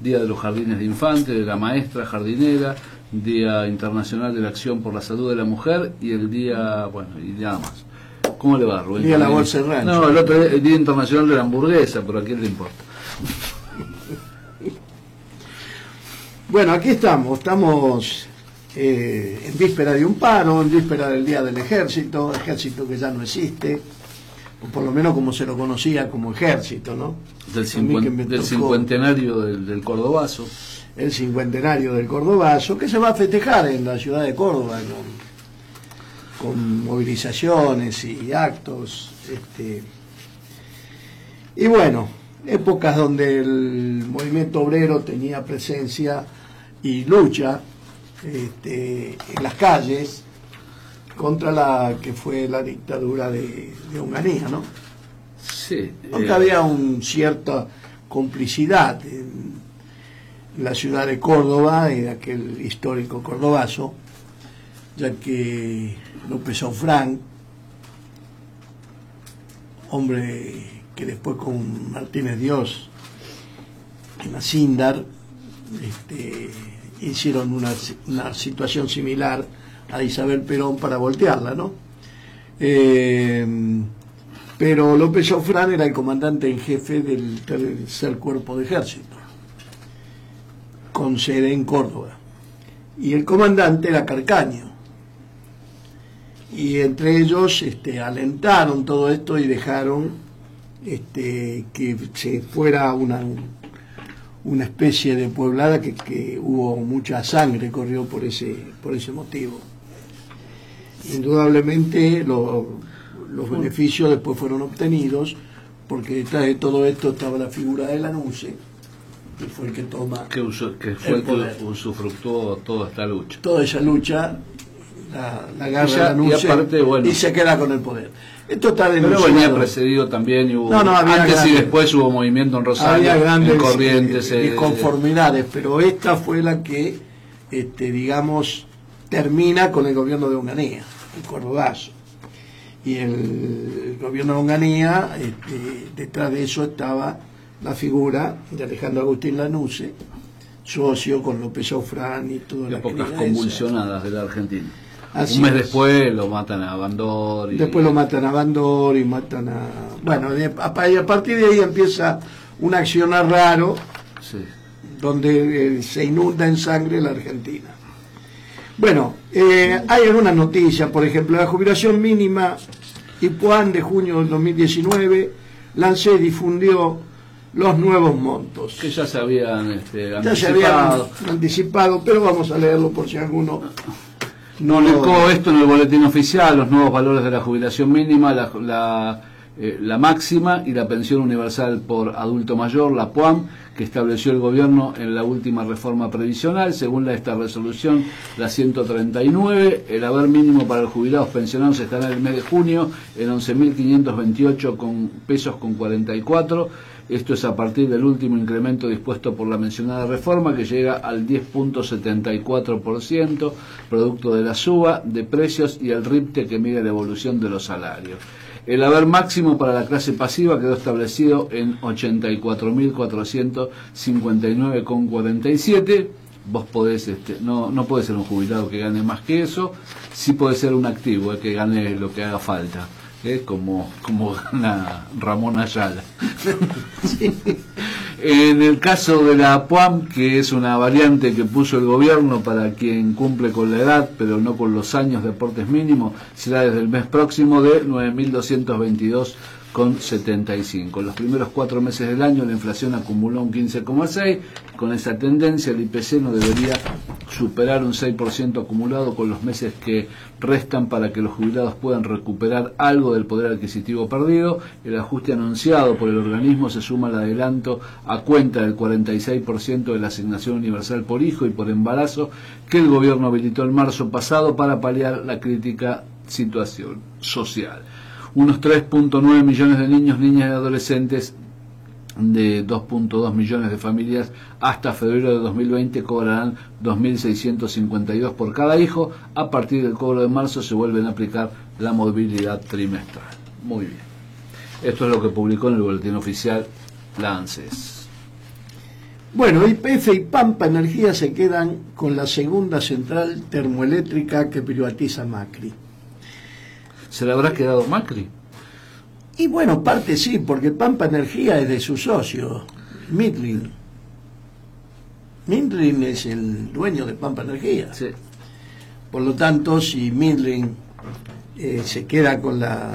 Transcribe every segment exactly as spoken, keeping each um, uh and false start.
Día de los Jardines de Infantes, de la Maestra Jardinera, Día Internacional de la Acción por la Salud de la Mujer y el Día, bueno, y nada más. ¿Cómo le va, Rubén? Día de la Bolsa de Rancho. No, el otro día, el Día Internacional de la Hamburguesa, pero ¿a quién le importa? Bueno, aquí estamos, estamos eh, en víspera de un paro, en víspera del Día del Ejército, ejército que ya no existe, o por lo menos como se lo conocía como ejército, ¿no? Del, cincuen, del cincuentenario del, del Cordobazo. El cincuentenario del Cordobazo, que se va a festejar en la ciudad de Córdoba con, con movilizaciones y actos. Este, y bueno, épocas donde el movimiento obrero tenía presencia y lucha este, en las calles contra la que fue la dictadura de, de Onganía, ¿no? Sí. Aunque eh... había una cierta complicidad en la ciudad de Córdoba y de aquel histórico cordobazo, ya que López Aufrán, hombre que después con Martínez Dios en la Sindar este, hicieron una, una situación similar a Isabel Perón para voltearla, ¿no? Eh, pero López Aufrán era el comandante en jefe del tercer cuerpo de ejército, con sede en Córdoba, y el comandante era Carcaño, y entre ellos este, alentaron todo esto y dejaron este, que se fuera una, una especie de pueblada que, que hubo mucha sangre, corrió por ese, por ese motivo. Indudablemente lo, los beneficios después fueron obtenidos, porque detrás de todo esto estaba la figura de Lanusse, que fue el que toma que, usó, que fue el, el que usufructuó toda esta lucha. Toda esa lucha la, la agarra y, ya, Lanusse y, aparte, bueno, y se queda con el poder. Esto está denunciado. Pero venía precedido también y hubo, no, no, antes grandes, y después hubo movimiento en Rosario, había grandes en Corrientes, eh, eh, disconformidades, pero esta fue la que, este, digamos, termina con el gobierno de Onganía, el Cordobazo. Y el, el gobierno de Onganía, este, detrás de eso estaba la figura de Alejandro Agustín Lanusse, socio con López Aufrán y todas las épocas convulsionadas de la Argentina. Así Un mes es. Después lo matan a Bandor. Y... Después lo matan a Bandor y matan a... Bueno, de, a, a partir de ahí empieza un accionar raro, sí, donde eh, se inunda en sangre la Argentina. Bueno, eh, hay algunas noticias, por ejemplo, la jubilación mínima IPUAN de junio del dos mil diecinueve, la ANSES difundió los nuevos montos. Que ya se habían este, ya anticipado. se habían anticipado, pero vamos a leerlo por si alguno... No publicó esto en el boletín oficial, los nuevos valores de la jubilación mínima, la, la, eh, la máxima y la pensión universal por adulto mayor, la PUAM, que estableció el gobierno en la última reforma previsional. Según la, esta resolución, la ciento treinta y nueve, el haber mínimo para los jubilados pensionados estará en el mes de junio en once mil quinientos veintiocho con pesos con cuarenta y cuatro. Esto es a partir del último incremento dispuesto por la mencionada reforma, que llega al diez punto setenta y cuatro por ciento, producto de la suba de precios y el RIPTE, que mide la evolución de los salarios. El haber máximo para la clase pasiva quedó establecido en ochenta y cuatro mil cuatrocientos cincuenta y nueve con cuarenta y siete. Vos podés, este, no, no podés ser un jubilado que gane más que eso, sí podés ser un activo, eh, que gane lo que haga falta. ¿Eh? Como, como gana Ramón Ayala. Sí. En el caso de la PUAM, que es una variante que puso el gobierno para quien cumple con la edad, pero no con los años de aportes mínimos, será desde el mes próximo de nueve mil doscientos veintidós con setenta y cinco. En los primeros cuatro meses del año la inflación acumuló un quince coma seis. Con esa tendencia el I P C no debería superar un seis por ciento acumulado con los meses que restan para que los jubilados puedan recuperar algo del poder adquisitivo perdido. El ajuste anunciado por el organismo se suma al adelanto a cuenta del cuarenta y seis por ciento de la asignación universal por hijo y por embarazo que el gobierno habilitó el marzo pasado para paliar la crítica situación social. Unos tres punto nueve millones de niños, niñas y adolescentes de dos punto dos millones de familias hasta febrero de dos mil veinte cobrarán dos mil seiscientos cincuenta y dos por cada hijo. A partir del cobro de marzo se vuelven a aplicar la movilidad trimestral. Muy bien. Esto es lo que publicó en el boletín oficial la ANSES. Bueno, Y P F y Pampa Energía se quedan con la segunda central termoeléctrica que privatiza Macri. ¿Se le habrá quedado Macri? Y bueno, parte sí, porque Pampa Energía es de su socio, Midlin. Midlin es el dueño de Pampa Energía. Sí. Por lo tanto, si Midlin eh, se queda con la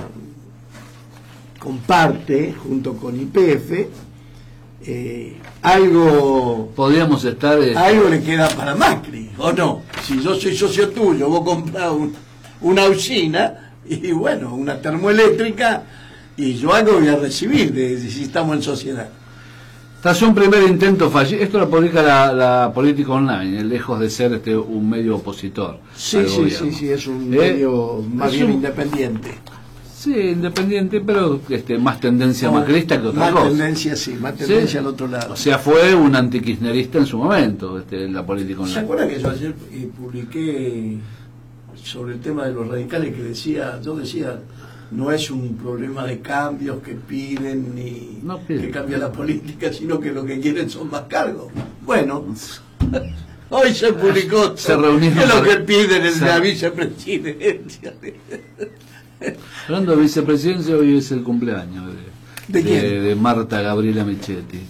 comparte junto con Y P F, eh, algo podríamos estar eh... algo le queda para Macri, ¿o no? Si yo soy socio tuyo, vos comprás un, una usina y bueno, una termoeléctrica, y yo algo voy a recibir de, de si estamos en sociedad. Tras un primer intento fallido, esto lo publica la, la Política Online, lejos de ser este un medio opositor. Sí, sí, gobierno. sí, sí, es un eh, medio más bien un... independiente. Sí, independiente, pero este, más tendencia no, macrista que otra más cosa. Más tendencia, sí, más tendencia sí. Al otro lado. O sea, fue un antikirchnerista en su momento, este, en la Política Online. ¿Se acuerdan que yo ayer eh, publiqué sobre el tema de los radicales que decía, yo decía, no es un problema de cambios que piden ni no piden. que cambie la política, sino que lo que quieren son más cargos? Bueno, hoy se publicó se reunieron que lo para... que piden es la vicepresidencia. Hablando de vicepresidencia, hoy es el cumpleaños de, ¿De, quién? de, de Marta Gabriela Michetti.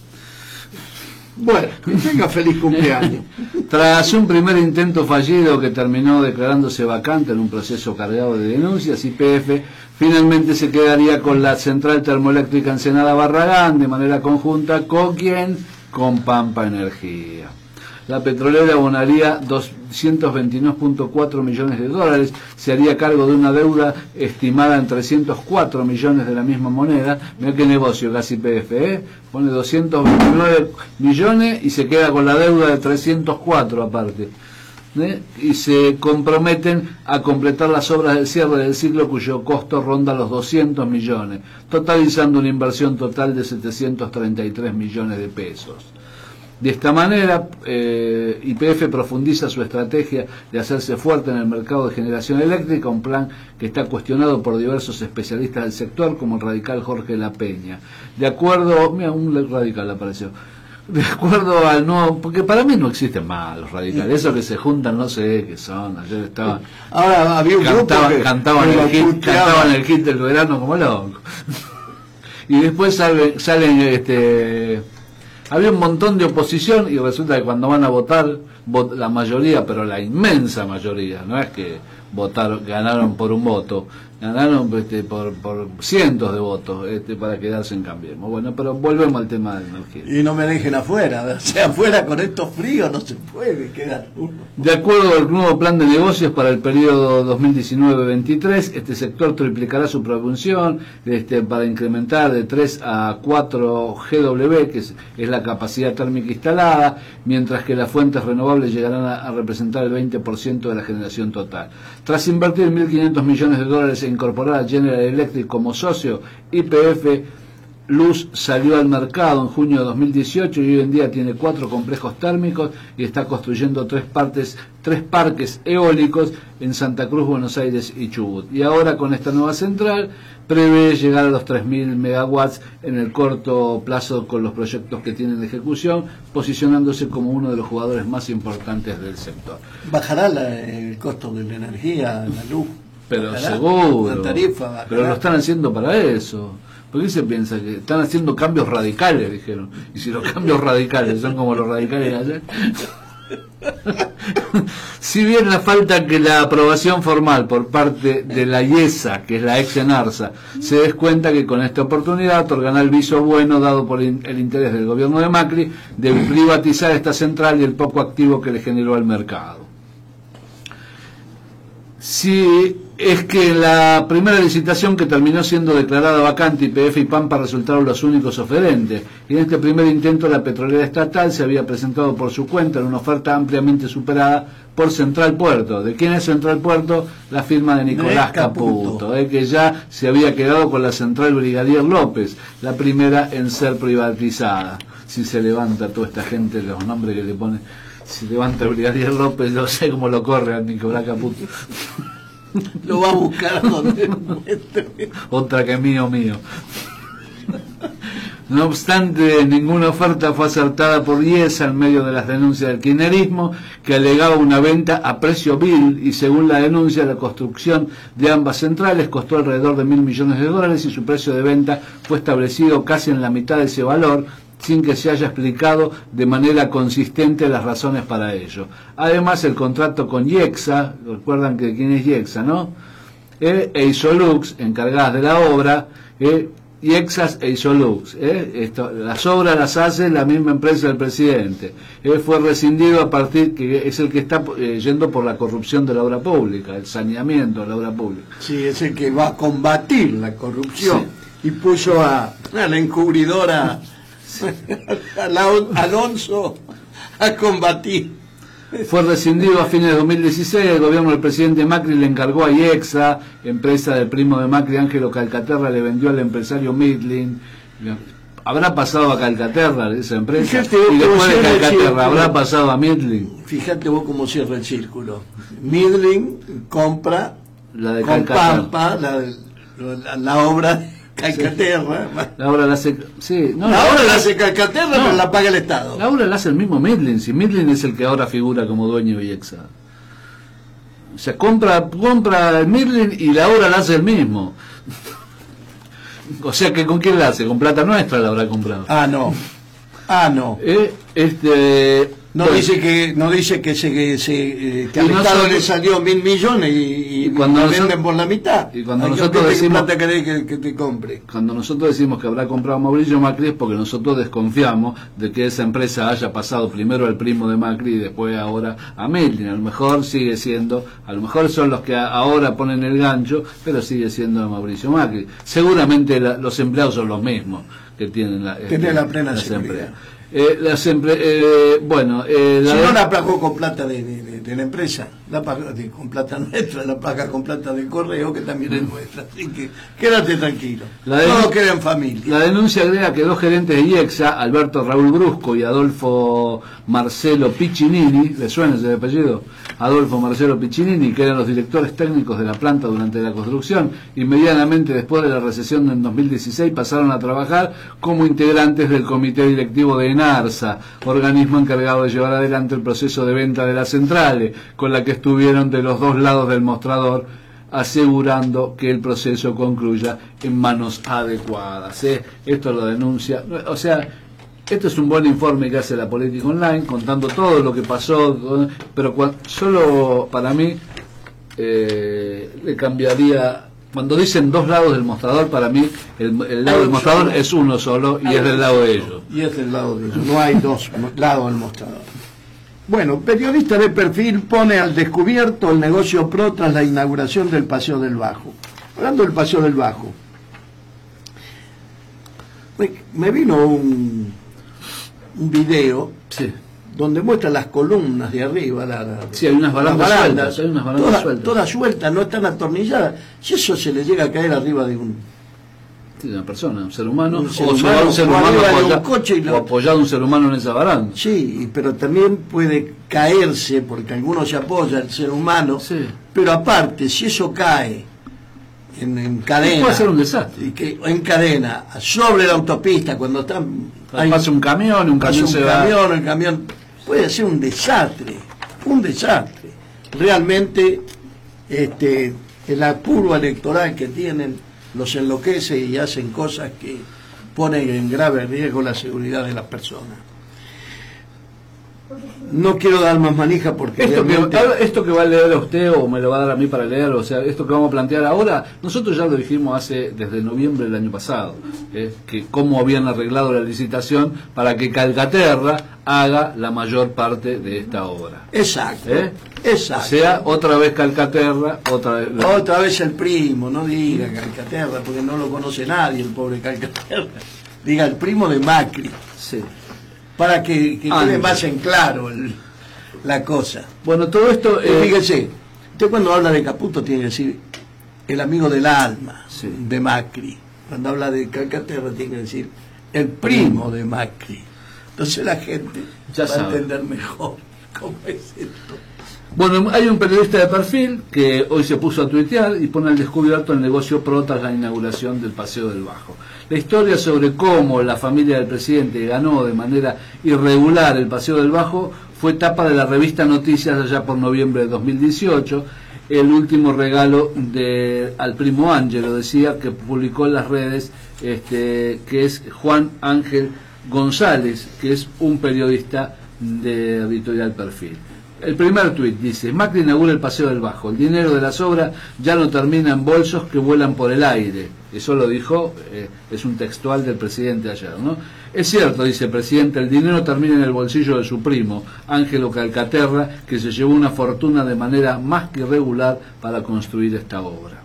Bueno, que tenga feliz cumpleaños. Tras un primer intento fallido que terminó declarándose vacante en un proceso cargado de denuncias, Y P F finalmente se quedaría con la central termoeléctrica Ensenada Barragán de manera conjunta. ¿Con quién? Con Pampa Energía. La petrolera abonaría doscientos veintinueve punto cuatro millones de dólares, se haría cargo de una deuda estimada en trescientos cuatro millones de la misma moneda. Mirá qué negocio casi P F, ¿eh? Pone doscientos veintinueve millones y se queda con la deuda de trescientos cuatro aparte. ¿Eh? Y se comprometen a completar las obras del cierre del ciclo cuyo costo ronda los doscientos millones, totalizando una inversión total de setecientos treinta y tres millones de pesos. De esta manera, eh, Y P F profundiza su estrategia de hacerse fuerte en el mercado de generación eléctrica, un plan que está cuestionado por diversos especialistas del sector, como el radical Jorge La Peña. De acuerdo, mira, un radical apareció. De acuerdo al nuevo, porque para mí no existen más los radicales, esos que se juntan no sé qué son. Ayer estaban, ahora había un cantaban, grupo que cantaban, el hit, cantaban el hit del verano como loco. Y después salen, salen este había un montón de oposición y resulta que cuando van a votar, vot, la mayoría, pero la inmensa mayoría, no es que votaron, ganaron por un voto, ganaron este, por, por cientos de votos este, para quedarse en Cambiemos. Bueno, pero volvemos al tema de energía. Y no me dejen afuera, o sea, afuera con estos fríos no se puede quedar uno. De acuerdo al nuevo plan de negocios para el periodo dos mil diecinueve veintitrés, este sector triplicará su producción este, para incrementar de tres a cuatro gigawatt, que es, es la capacidad térmica instalada, mientras que las fuentes renovables llegarán a, a representar el veinte por ciento de la generación total. Tras invertir mil quinientos millones de dólares e incorporar a General Electric como socio, Y P F Luz salió al mercado en junio de dos mil dieciocho y hoy en día tiene cuatro complejos térmicos y está construyendo tres, partes, tres parques eólicos en Santa Cruz, Buenos Aires y Chubut. Y ahora con esta nueva central prevé llegar a los tres mil megawatts en el corto plazo con los proyectos que tienen de ejecución, posicionándose como uno de los jugadores más importantes del sector. ¿Bajará la, el costo de la energía, la luz? Pero ¿Bajará? seguro, La tarifa bajará. Pero lo están haciendo para eso. ¿Por qué se piensa que están haciendo cambios radicales, dijeron? Y si los cambios radicales son como los radicales de ayer. Si bien la falta que la aprobación formal por parte de la IESA, que es la ex ENARSA, se des cuenta que con esta oportunidad otorgará el viso bueno dado por el interés del gobierno de Macri de privatizar esta central y el poco activo que le generó al mercado. Si es que la primera licitación que terminó siendo declarada vacante, Y P F y Pampa resultaron los únicos oferentes, y en este primer intento la petrolera estatal se había presentado por su cuenta en una oferta ampliamente superada por Central Puerto. ¿De quién es Central Puerto? La firma de Nicolás Caputo, Caputo eh, que ya se había quedado con la central Brigadier López, la primera en ser privatizada. Si se levanta toda esta gente, los nombres que le pone, si levanta Brigadier López, no sé cómo lo corre a Nicolás Caputo. Lo va a buscar donde muestre. Otra que mío mío. No obstante, ninguna oferta fue acertada por IESA en medio de las denuncias del kirchnerismo, que alegaba una venta a precio vil, y según la denuncia, la construcción de ambas centrales costó alrededor de mil millones de dólares y su precio de venta fue establecido casi en la mitad de ese valor, sin que se haya explicado de manera consistente las razones para ello. Además, el contrato con IEXA, recuerdan que quién es IEXA, ¿no? Eh, e Isolux, encargadas de la obra, eh, IEXAS e Isolux, eh, esto, las obras las hace la misma empresa del presidente, eh, fue rescindido a partir, que es el que está eh, yendo por la corrupción de la obra pública, el saneamiento de la obra pública. Sí, es el que va a combatir la corrupción, sí. Y puso a, a la encubridora, sí. a Alonso a combatir. Fue rescindido a fines de dos mil dieciséis, el gobierno del presidente Macri le encargó a IEXA, empresa del primo de Macri, Ángelo Calcaterra, le vendió al empresario Midlin. ¿Habrá pasado a Calcaterra esa empresa? Fíjate, y después de Calcaterra, ¿habrá pasado a Midlin? Fíjate vos cómo cierra el círculo. Midlin compra la de con Pampa la, la, la obra de Calcaterra. Sí. La obra la hace, sí, no, la, la obra la hace Calcaterra, no, pero la paga el Estado. La obra la hace el mismo Midlin, si Midlin es el que ahora figura como dueño de IEXA. O sea, compra, compra el Midlin y la obra la hace el mismo. O sea, que ¿con quién la hace? Con plata nuestra la habrá comprado. Ah, no. Ah, no. Eh, este... No bueno. dice que no dice que se que, se, eh, que al no Estado solo, le salió mil millones y, y cuando nosotros, venden por la mitad. Y cuando nosotros decimos plata que, que, que te compre. Cuando nosotros decimos que habrá comprado Mauricio Macri es porque nosotros desconfiamos de que esa empresa haya pasado primero al primo de Macri y después ahora a Midlin. A lo mejor sigue siendo, a lo mejor son los que ahora ponen el gancho, pero sigue siendo de Mauricio Macri. Seguramente la, los empleados son los mismos que tienen la, Tiene la plena seguridad. Eh, las empre eh, bueno eh, la si no la pagó con plata de, de, de la empresa, la paga de, con plata nuestra, la paga con plata del correo, que también es nuestra, así que quédate tranquilo, todos quedan familia. La denuncia agrega que dos gerentes de IEXA, Alberto Raúl Brusco y Adolfo Marcelo Piccinini, ¿le suena ese apellido? Adolfo Marcelo Piccinini, que eran los directores técnicos de la planta durante la construcción, inmediatamente después de la recesión en dos mil dieciséis pasaron a trabajar como integrantes del comité directivo de ENARSA, organismo encargado de llevar adelante el proceso de venta de las centrales, con la que estuvieron de los dos lados del mostrador, asegurando que el proceso concluya en manos adecuadas. ¿eh? Esto lo denuncia, o sea, esto es un buen informe que hace la Política Online, contando todo lo que pasó, pero cuando, solo para mí eh, le cambiaría. Cuando dicen dos lados del mostrador, para mí el, el lado del mostrador es uno solo y es del lado de ellos. Y es del lado de ellos, no hay dos lados del mostrador. Bueno, periodista de perfil pone al descubierto el negocio PRO tras la inauguración del Paseo del Bajo. Hablando del Paseo del Bajo, me vino un, un video sí. donde muestra las columnas de arriba, la, la, sí, hay unas barandas, las barandas sueltas, hay unas barandas todas, sueltas. todas sueltas, no están atornilladas. Si eso se le llega a caer arriba de un... Sí, una persona, un ser humano, un ser o humano, un ser humano apoya, un coche y lo... o apoyado un ser humano en esa baranda. Sí, pero también puede caerse, porque algunos se apoya el ser humano, sí. Pero aparte, si eso cae en, en cadena, puede ser un desastre. Y que, en cadena, sobre la autopista, cuando están... Hay, pasa un camión, un camión un se camión, va... el camión puede ser un desastre, un desastre. Realmente, este, el apuro electoral que tienen los enloquece y hacen cosas que ponen en grave riesgo la seguridad de las personas. No quiero dar más manija porque esto, realmente... que, esto que va a leer a usted o me lo va a dar a mí para leer, o sea, esto que vamos a plantear ahora, nosotros ya lo dijimos hace desde noviembre del año pasado, eh, que cómo habían arreglado la licitación para que Calcaterra haga la mayor parte de esta obra. Exacto, ¿Eh? exacto. O sea, otra vez Calcaterra, otra vez... La... Otra vez el primo, no diga Calcaterra, porque no lo conoce nadie el pobre Calcaterra. Diga el primo de Macri. Sí. Para que, que quede más en claro el, la cosa. Bueno, todo esto... Eh, fíjese, usted cuando habla de Caputo tiene que decir el amigo del alma, sí, de Macri. Cuando habla de Calcaterra tiene que decir el primo de Macri. Entonces la gente ya va sabe. a entender mejor cómo es esto. Bueno, hay un periodista de perfil que hoy se puso a tuitear y pone al descubierto el negocio pro tras la inauguración del Paseo del Bajo. La historia sobre cómo la familia del presidente ganó de manera irregular el Paseo del Bajo fue tapa de la revista Noticias allá por noviembre de dos mil dieciocho. El último regalo de al primo Ángelo, decía, que publicó en las redes, este, que es Juan Ángel González, que es un periodista de Editorial Perfil. El primer tuit dice: Macri inaugura el Paseo del Bajo, el dinero de las obras ya no termina en bolsos que vuelan por el aire. Eso lo dijo, eh, es un textual del presidente ayer, ¿no? Es cierto, dice el presidente, el dinero termina en el bolsillo de su primo, Ángelo Calcaterra, que se llevó una fortuna de manera más que irregular para construir esta obra.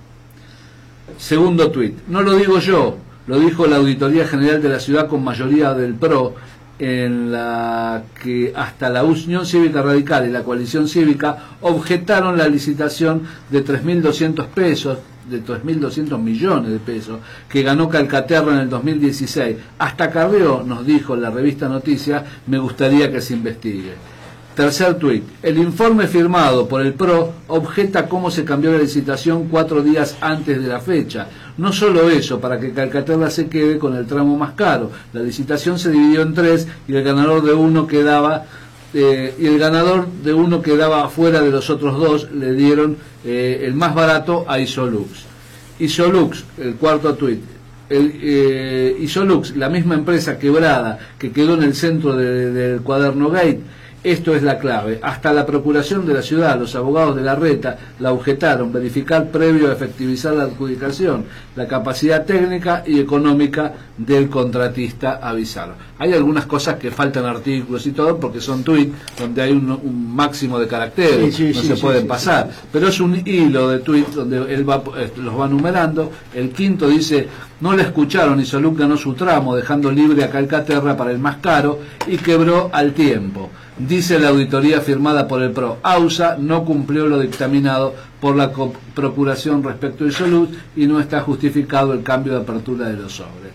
Segundo tuit: no lo digo yo, lo dijo la Auditoría General de la Ciudad con mayoría del P R O, en la que hasta la Unión Cívica Radical y la Coalición Cívica objetaron la licitación de tres mil doscientos pesos, de tres mil doscientos millones de pesos, que ganó Calcaterra en el dos mil dieciséis. Hasta Carrió, nos dijo la revista Noticias, me gustaría que se investigue. Tercer tuit: el informe firmado por el P R O objeta cómo se cambió la licitación cuatro días antes de la fecha. No solo eso, para que Calcaterra se quede con el tramo más caro. La licitación se dividió en tres y el ganador de uno quedaba eh, y el ganador de uno quedaba afuera de los otros dos. Le dieron eh, el más barato a Isolux. Isolux, el cuarto tuit. El, eh, Isolux, la misma empresa quebrada que quedó en el centro de, del Cuaderno Gate. Esto es la clave. Hasta la Procuración de la Ciudad, los abogados de la Reta, la objetaron, verificar previo a efectivizar la adjudicación, la capacidad técnica y económica del contratista, avisaron. Hay algunas cosas que faltan artículos y todo, porque son tweets donde hay un, un máximo de caracteres, sí, sí, no sí, se sí, pueden sí, pasar. Sí, sí. Pero es un hilo de tweets donde él va, los va numerando. El quinto dice: no le escucharon y Isolux ganó su tramo, dejando libre a Calcaterra para el más caro y quebró al tiempo. Dice la auditoría firmada por el P R O, AUSA no cumplió lo dictaminado por la Procuración respecto a Isolux y no está justificado el cambio de apertura de los sobres.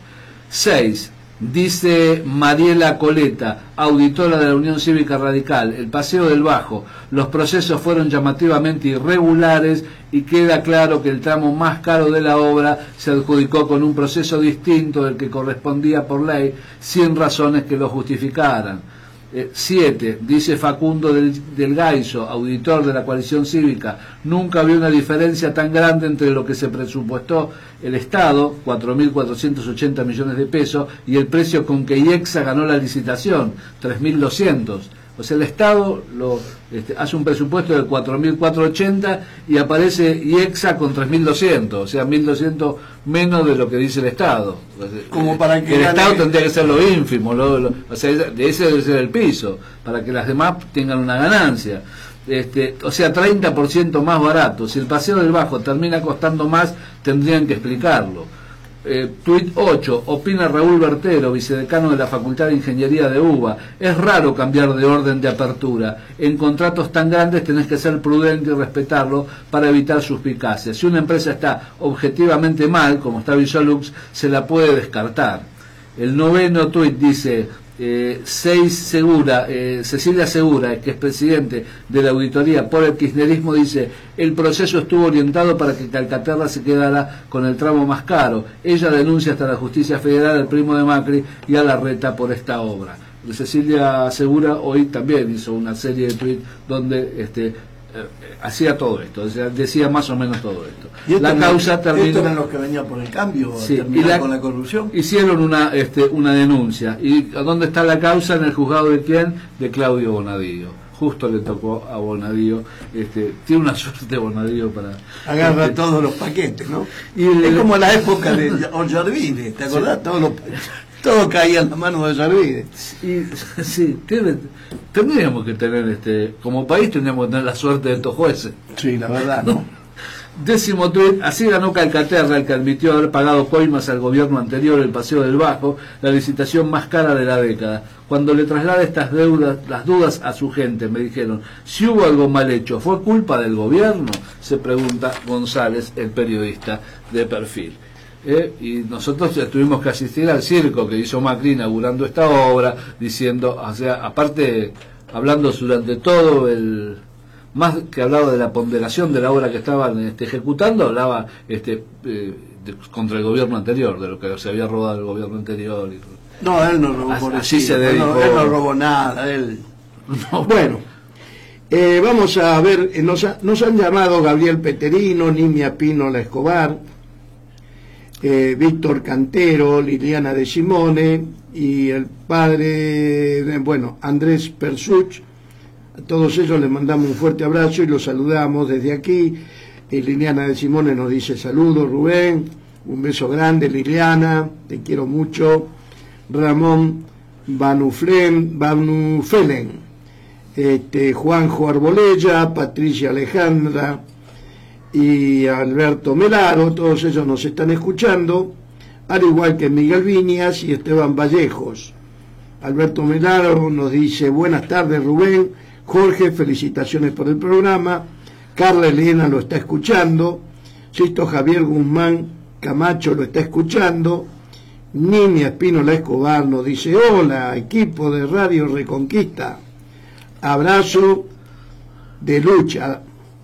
seis. Dice Mariela Coleta, auditora de la Unión Cívica Radical, el Paseo del Bajo, los procesos fueron llamativamente irregulares y queda claro que el tramo más caro de la obra se adjudicó con un proceso distinto del que correspondía por ley, sin razones que lo justificaran. siete. Eh, dice Facundo del, del Gaiso, auditor de la Coalición Cívica, nunca había una diferencia tan grande entre lo que se presupuestó el Estado, cuatro mil cuatrocientos ochenta millones de pesos, y el precio con que IEXA ganó la licitación, tres mil doscientos. O sea, el Estado lo, este, hace un presupuesto de cuatro mil cuatrocientos ochenta y aparece IEXA con tres mil doscientos, o sea, mil doscientos menos de lo que dice el Estado. Como para que el gane... Estado tendría que ser lo ínfimo, lo, lo, o sea, de ese debe ser el piso, para que las demás tengan una ganancia. Este, o sea, treinta por ciento más barato. Si el Paseo del Bajo termina costando más, tendrían que explicarlo. Eh, tuit ocho, opina Raúl Bertero, vicedecano de la Facultad de Ingeniería de UBA, es raro cambiar de orden de apertura. En contratos tan grandes tenés que ser prudente y respetarlo para evitar suspicacias. Si una empresa está objetivamente mal, como está Isolux, se la puede descartar. El noveno tuit dice: Eh, seis Segura, eh, Cecilia Segura, que es presidente de la auditoría por el kirchnerismo, dice: el proceso estuvo orientado para que Calcaterra se quedara con el tramo más caro. Ella denuncia hasta la Justicia Federal al primo de Macri y a la Reta por esta obra. Cecilia Segura hoy también hizo una serie de tweets donde este, eh, hacía todo esto, o sea, decía más o menos todo esto. ¿Y la causa terminó. ¿Esto eran los que venían por el cambio? Sí, y la, con la corrupción. Hicieron una, este, una denuncia. ¿Y dónde está la causa? En el juzgado de quién? De Claudio Bonadío. Justo le tocó a Bonadío. Este, tiene una suerte Bonadío para. Agarra este, todos los paquetes, ¿no? Y el, es como la época de Ollarvide, ¿te acordás? Sí. Todos los todo caía en la mano de Ollarvide. Y, sí, tiene, tendríamos que tener, este, como país tendríamos que tener la suerte de estos jueces. Sí, la verdad, ¿no? Décimo tuit, así ganó Calcaterra, el que admitió haber pagado coimas al gobierno anterior el Paseo del Bajo, la licitación más cara de la década. Cuando le trasladé estas deudas, las dudas a su gente, me dijeron: si hubo algo mal hecho, ¿fue culpa del gobierno? Se pregunta González, el periodista de Perfil. Eh, y nosotros tuvimos que asistir al circo que hizo Macri inaugurando esta obra, diciendo, o sea, aparte, hablando durante todo el... más que hablaba de la ponderación de la obra que estaban este, ejecutando, hablaba este, eh, de, contra el gobierno anterior, de lo que se había robado el gobierno anterior. Y, no, él no robó, así, así se dedicó. No, él no robó nada, él... No, bueno, eh, vamos a ver, eh, nos, ha, nos han llamado Gabriel Peterino, Nimia Pino La Escobar, eh, Víctor Cantero, Liliana de Simone y el padre, eh, bueno, Andrés Persuch. A todos ellos les mandamos un fuerte abrazo y los saludamos desde aquí. Eh, Liliana de Simone nos dice saludos, Rubén, un beso grande, Liliana, te quiero mucho. Ramón Banuflen, Banufelen, este, Juanjo Arbolella, Patricia Alejandra y Alberto Melaro, todos ellos nos están escuchando, al igual que Miguel Viñas y Esteban Vallejos. Alberto Melaro nos dice buenas tardes, Rubén. Jorge, felicitaciones por el programa. Carla Elena lo está escuchando. Sisto Javier Guzmán Camacho lo está escuchando. Nimia Espínola Escobar nos dice hola, equipo de Radio Reconquista. Abrazo de lucha.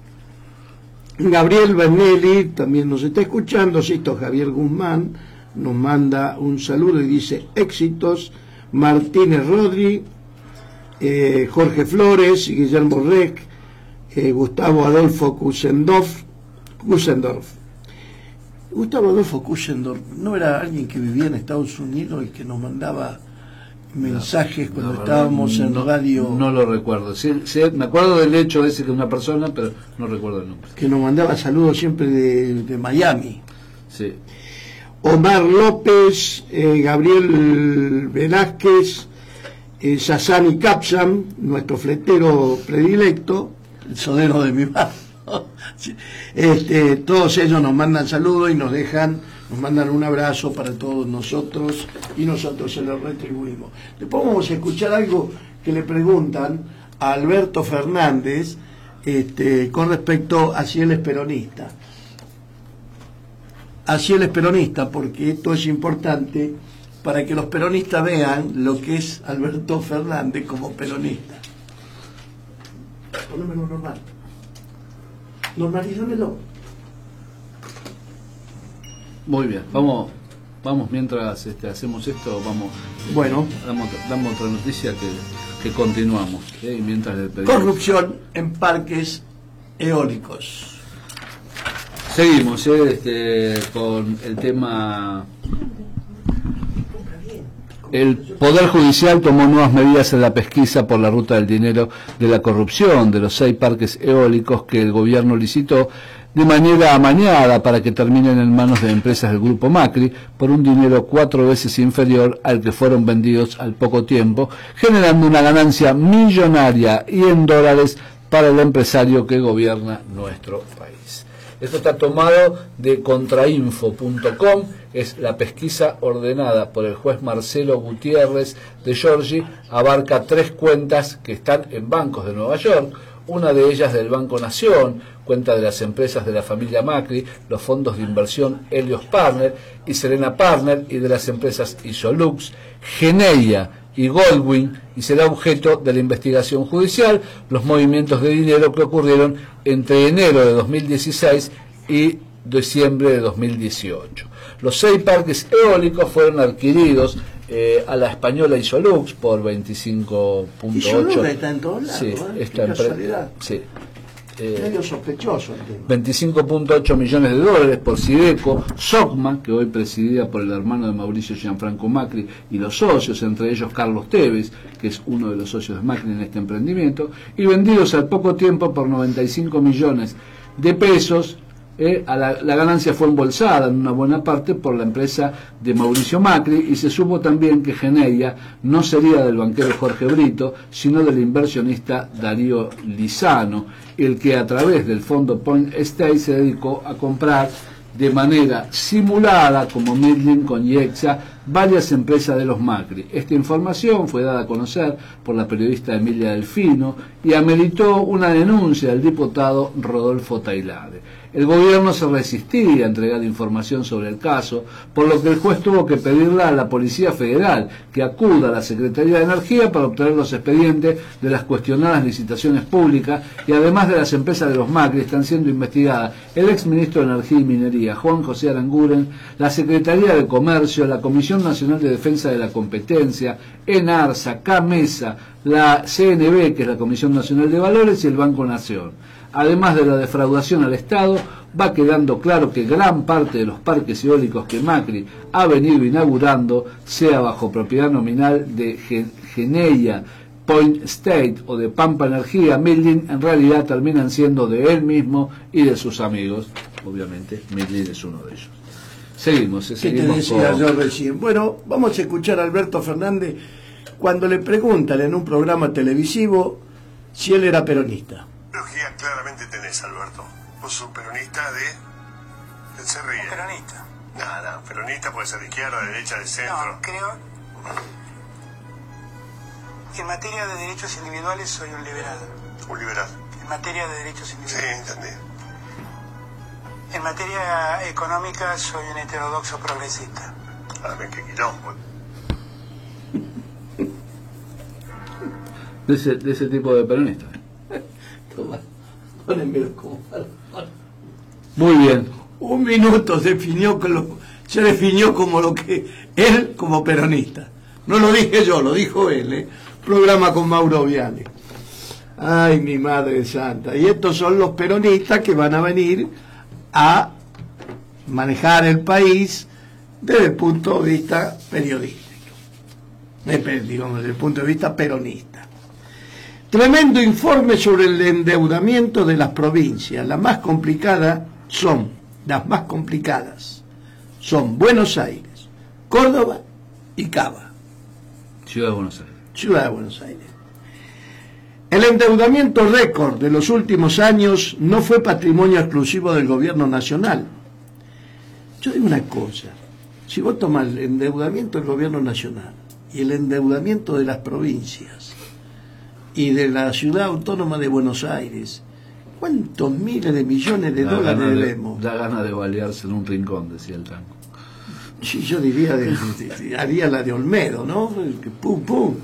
Gabriel Bernelli también nos está escuchando. Sisto Javier Guzmán nos manda un saludo y dice éxitos. Martínez Rodri, eh, Jorge Flores y Guillermo Rec, eh, Gustavo Adolfo Kusendorf, Kusendorf. Gustavo Adolfo Kusendorf no era alguien que vivía en Estados Unidos y que nos mandaba mensajes no, cuando no, estábamos no, en radio. No lo recuerdo. Sí, sí, me acuerdo del hecho de ese que una persona, pero no recuerdo el nombre. Que nos mandaba saludos siempre de, de Miami. Sí. Omar López, eh, Gabriel Velázquez, eh, Sassani Capsam, nuestro fletero predilecto, el sodero de mi barrio. Este, todos ellos nos mandan saludos y nos dejan, nos mandan un abrazo para todos nosotros y nosotros se lo retribuimos. Después vamos a escuchar algo que le preguntan a Alberto Fernández este, con respecto a si él es peronista. Así él es peronista, porque esto es importante para que los peronistas vean lo que es Alberto Fernández como peronista. Ponémelo normal. Normalízamelo. Muy bien, vamos, vamos mientras este, hacemos esto, vamos. Bueno, damos, damos otra noticia que, que continuamos. ¿eh? Y mientras le pedimos... Corrupción en parques eólicos. Seguimos ¿eh? este, con el tema. El Poder Judicial tomó nuevas medidas en la pesquisa por la ruta del dinero de la corrupción de los seis parques eólicos que el gobierno licitó de manera amañada para que terminen en manos de empresas del Grupo Macri por un dinero cuatro veces inferior al que fueron vendidos al poco tiempo, generando una ganancia millonaria y en dólares para el empresario que gobierna nuestro país. Esto está tomado de contrainfo punto com, es la pesquisa ordenada por el juez Marcelo Gutiérrez de Giorgi, abarca tres cuentas que están en bancos de Nueva York, una de ellas del Banco Nación, cuenta de las empresas de la familia Macri, los fondos de inversión Helios Partner y Serena Partner y de las empresas Isolux, Geneia y Goldwyn, y será objeto de la investigación judicial los movimientos de dinero que ocurrieron entre enero de dos mil dieciséis y diciembre de dos mil dieciocho. Los seis parques eólicos fueron adquiridos eh, a la española Isolux por veinticinco punto ocho. Isolux está en todos lados, sí, ¿eh? esta casualidad. Sí. Eh, medio sospechoso el tema. veinticinco punto ocho millones de dólares por Sideco, Socma, que hoy presidida por el hermano de Mauricio Gianfranco Macri y los socios, entre ellos Carlos Tevez, que es uno de los socios de Macri en este emprendimiento, y vendidos al poco tiempo por noventa y cinco millones de pesos. Eh, a la, la ganancia fue embolsada en una buena parte por la empresa de Mauricio Macri y se supo también que Geneia no sería del banquero Jorge Brito, sino del inversionista Darío Lizano, el que a través del fondo Point State se dedicó a comprar de manera simulada, como Midland con IEXA, varias empresas de los Macri. Esta información fue dada a conocer por la periodista Emilia Delfino y ameritó una denuncia del diputado Rodolfo Tailade. El gobierno se resistía a entregar información sobre el caso, por lo que el juez tuvo que pedirle a la Policía Federal que acuda a la Secretaría de Energía para obtener los expedientes de las cuestionadas licitaciones públicas y además de las empresas de los Macri están siendo investigadas el exministro de Energía y Minería, Juan José Aranguren, la Secretaría de Comercio, la Comisión Nacional de Defensa de la Competencia, ENARSA, CAMESA, la C N B, que es la Comisión Nacional de Valores, y el Banco Nación. Además de la defraudación al Estado, va quedando claro que gran parte de los parques eólicos que Macri ha venido inaugurando, sea bajo propiedad nominal de Geneia, Point State o de Pampa Energía, Midland, en realidad terminan siendo de él mismo y de sus amigos. Obviamente, Midland es uno de ellos. Seguimos. ¿Qué seguimos te decía con... yo recién? Bueno, vamos a escuchar a Alberto Fernández cuando le preguntan en un programa televisivo si él era peronista. Ideología claramente tenés, Alberto. Vos sos peronista de... del C R I. Peronista. No, no, peronista puede ser de izquierda, de derecha, de centro. No, creo... En materia de derechos individuales soy un liberal. Un liberal. En materia de derechos Sí, individuales. entendí. En materia económica soy un heterodoxo progresista. Ah, ven qué quilombo. De ese, de ese tipo de peronista. Toma, pónenmelo como... Muy bien. Un minuto definió que lo, se definió como lo que él como peronista. No lo dije yo, lo dijo él, ¿eh? Programa con Mauro Viale. Ay, mi madre santa. Y estos son los peronistas que van a venir a manejar el país desde el punto de vista periodístico, eh, digamos, desde el punto de vista peronista. Tremendo informe sobre el endeudamiento de las provincias. Las más complicadas son, las más complicadas son Buenos Aires, Córdoba y Cava. Ciudad de Buenos Aires. Ciudad de Buenos Aires. El endeudamiento récord de los últimos años no fue patrimonio exclusivo del gobierno nacional. Yo digo una cosa, si vos tomás el endeudamiento del gobierno nacional y el endeudamiento de las provincias y de la ciudad autónoma de Buenos Aires, ¿cuántos miles de millones de Da dólares gana de- debemos? Da ganas de balearse en un rincón, decía el tango. Sí, yo diría, de, de- de- haría la de Olmedo, ¿no? Que pum, pum.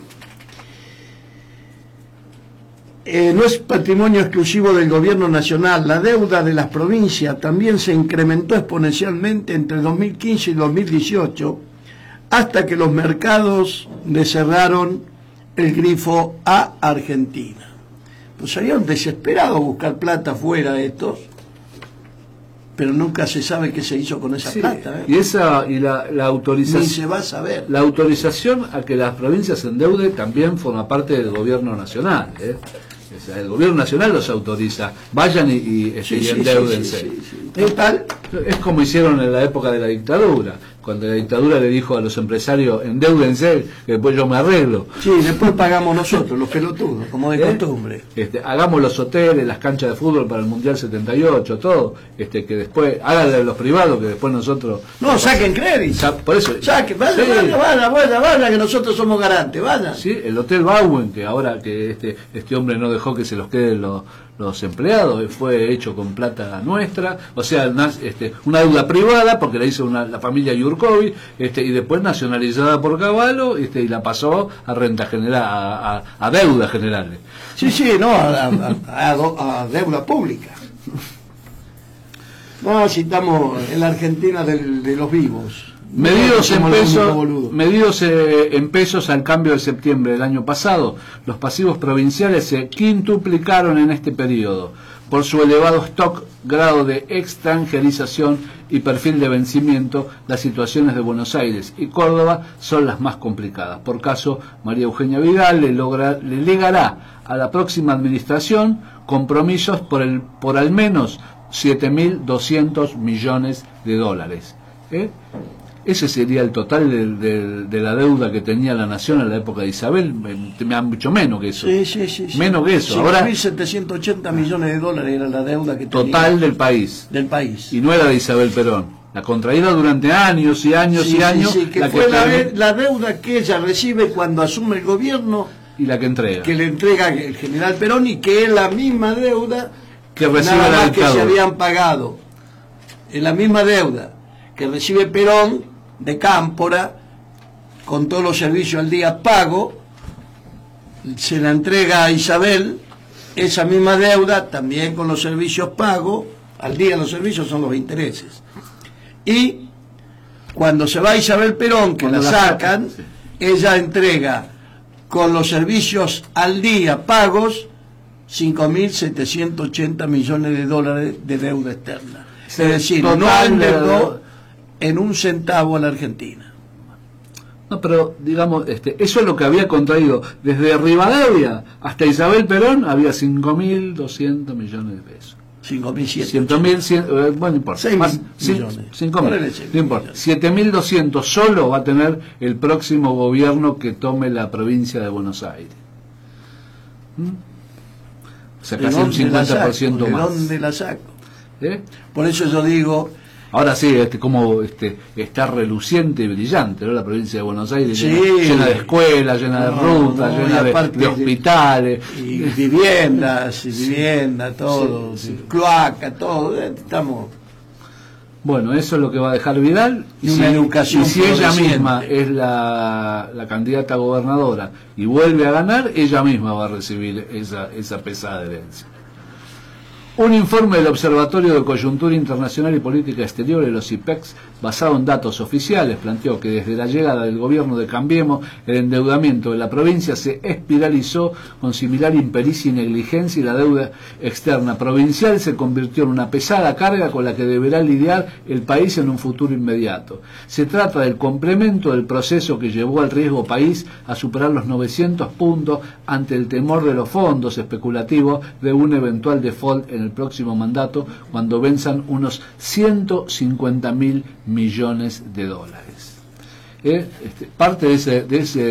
Eh, no es patrimonio exclusivo del gobierno nacional. La deuda de las provincias también se incrementó exponencialmente entre dos mil quince y dos mil dieciocho, hasta que los mercados le cerraron el grifo a Argentina. Pues salieron desesperados a buscar plata fuera de estos, pero nunca se sabe qué se hizo con esa Sí, plata, ¿eh? y esa y la, la Ni autorización se va a saber. la autorización a que las provincias se endeuden también forma parte del gobierno nacional, ¿eh? O sea, el gobierno nacional los autoriza, vayan y, y, este, Sí, y sí, sí, endeúdense. sí, sí, sí. Total. Es como hicieron en la época de la dictadura, cuando la dictadura le dijo a los empresarios, endeúdense, que después yo me arreglo. Sí, después pagamos nosotros, los pelotudos, como de ¿Eh? costumbre. Este, hagamos los hoteles, las canchas de fútbol para el Mundial setenta y ocho, todo, este, que después, háganle los privados, que después nosotros... No, saquen crédito. Sa- por eso... Saquen, vaya, Sí. vaya, vaya, vaya, vaya, que nosotros somos garantes, vaya. Sí, el Hotel Bauen, que ahora que este este hombre no dejó que se los queden los, los empleados, fue hecho con plata nuestra, o sea, na- este, una deuda privada, porque la hizo una, la familia Yurkovic, este, y después nacionalizada por Cavallo, este, y la pasó a renta general, a, a, a deudas generales. Sí, sí, no, a, a- a- a do- a deuda pública. No, si estamos en la Argentina del- de los vivos. Medidos en, Somos los únicos pesos, boludos. medidos eh, en pesos al cambio de septiembre del año pasado, los pasivos provinciales se quintuplicaron en este periodo por su elevado stock, grado de extranjerización y perfil de vencimiento. Las situaciones de Buenos Aires y Córdoba son las más complicadas. Por caso, María Eugenia Vidal le, logra, le legará a la próxima administración compromisos por, el, por al menos siete mil doscientos millones de dólares. ¿Eh? Ese sería el total de, de, de la deuda que tenía la nación en la época de Isabel. Me, me han mucho menos que eso. Sí, sí, sí, sí. Menos que eso. Ahora, cinco mil setecientos ochenta millones de dólares era la deuda que tenía total del país. del país. Y no era de Isabel Perón. La contraída durante años y años Sí, y sí, años. sí, que la, fue que la, termi- de- la deuda que ella recibe cuando asume el gobierno, y la que entrega. que le entrega el general Perón, y que es la misma deuda que recibe nada la más que se dictadura. habían pagado en la misma deuda que recibe Perón de Cámpora, con todos los servicios al día pago, se la entrega a Isabel, esa misma deuda también con los servicios pagos, al día los servicios son los intereses. Y cuando se va Isabel Perón, que Cuando la la sacan, sacan, sí. ella entrega con los servicios al día pagos cinco mil setecientos ochenta millones de dólares de deuda externa. Sí, es decir, total no de endeudó en un centavo a la Argentina. No, pero digamos, este, eso es lo que había contraído. Desde Rivadavia hasta Isabel Perón había cinco mil doscientos millones de pesos. cinco mil cien mil, bueno, no importa. seis Más, millones. cinco mil, Ponele seis no importa. millones. siete mil doscientos solo va a tener el próximo gobierno que tome la provincia de Buenos Aires. ¿Mm? O sea, ¿De casi un dónde la cincuenta por saco? ciento ¿De más. dónde la saco? ¿Eh? Por eso yo digo, Ahora sí, este, como este, está reluciente y brillante, ¿no? La provincia de Buenos Aires, Sí. llena, llena de escuelas, llena de No, rutas, no, llena y de, aparte de de- hospitales. y viviendas, y vivienda, todo, Sí, sí. cloaca, todo, eh, estamos... Bueno, eso es lo que va a dejar Vidal. Y una educación y si ella floreciente. misma es la, la candidata a gobernadora y vuelve a ganar, ella misma va a recibir esa, esa pesada herencia. Un informe del Observatorio de Coyuntura Internacional y Política Exterior, el OSIPEX, basado en datos oficiales, planteó que desde la llegada del gobierno de Cambiemos, el endeudamiento de la provincia se espiralizó con similar impericia y negligencia, y la deuda externa provincial se convirtió en una pesada carga con la que deberá lidiar el país en un futuro inmediato. Se trata del complemento del proceso que llevó al riesgo país a superar los novecientos puntos ante el temor de los fondos especulativos de un eventual default en el próximo mandato, cuando venzan unos ciento cincuenta mil millones de dólares. ¿Eh? Este, parte de ese, de ese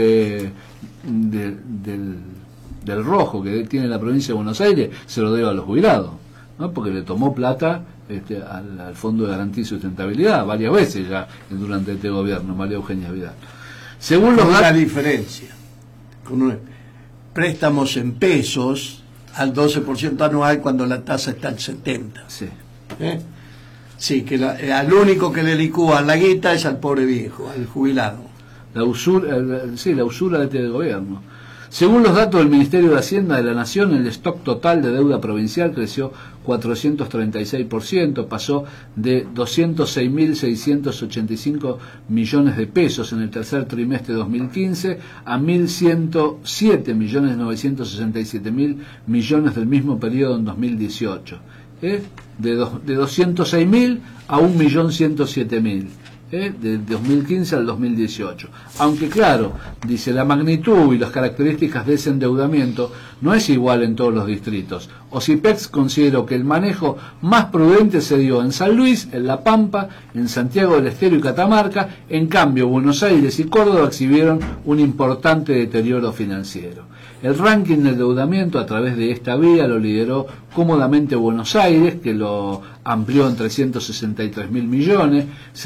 de, del, del rojo que tiene la provincia de Buenos Aires se lo debe a los jubilados, ¿no? Porque le tomó plata este, al, al Fondo de Garantía y Sustentabilidad varias veces ya durante este gobierno, María Eugenia Vidal. Según los Con una datos, diferencia, con una- préstamos en pesos al doce por ciento anual cuando la tasa está al setenta por ciento. sí, ¿Eh? Sí, que la- eh, al único que le licúa la guita es al pobre viejo, al jubilado. la usura, la- sí, la usura de este gobierno. Según los datos del Ministerio de Hacienda de la Nación, el stock total de deuda provincial creció cuatrocientos treinta y seis por ciento, pasó de doscientos seis mil seiscientos ochenta y cinco millones de pesos en el tercer trimestre de dos mil quince a mil ciento siete millones novecientos sesenta y siete mil millones del mismo periodo en dos mil dieciocho. ¿Eh? De, do, de doscientos seis mil a un millón ciento siete mil. ¿Eh? De dos mil quince al dos mil dieciocho. Aunque claro, dice, la magnitud y las características de ese endeudamiento no es igual en todos los distritos. OSIPEX consideró que el manejo más prudente se dio en San Luis, en La Pampa, en Santiago del Estero y Catamarca. En cambio, Buenos Aires y Córdoba exhibieron un importante deterioro financiero. El ranking de endeudamiento a través de esta vía lo lideró cómodamente Buenos Aires, que lo amplió en trescientos sesenta y tres mil millones,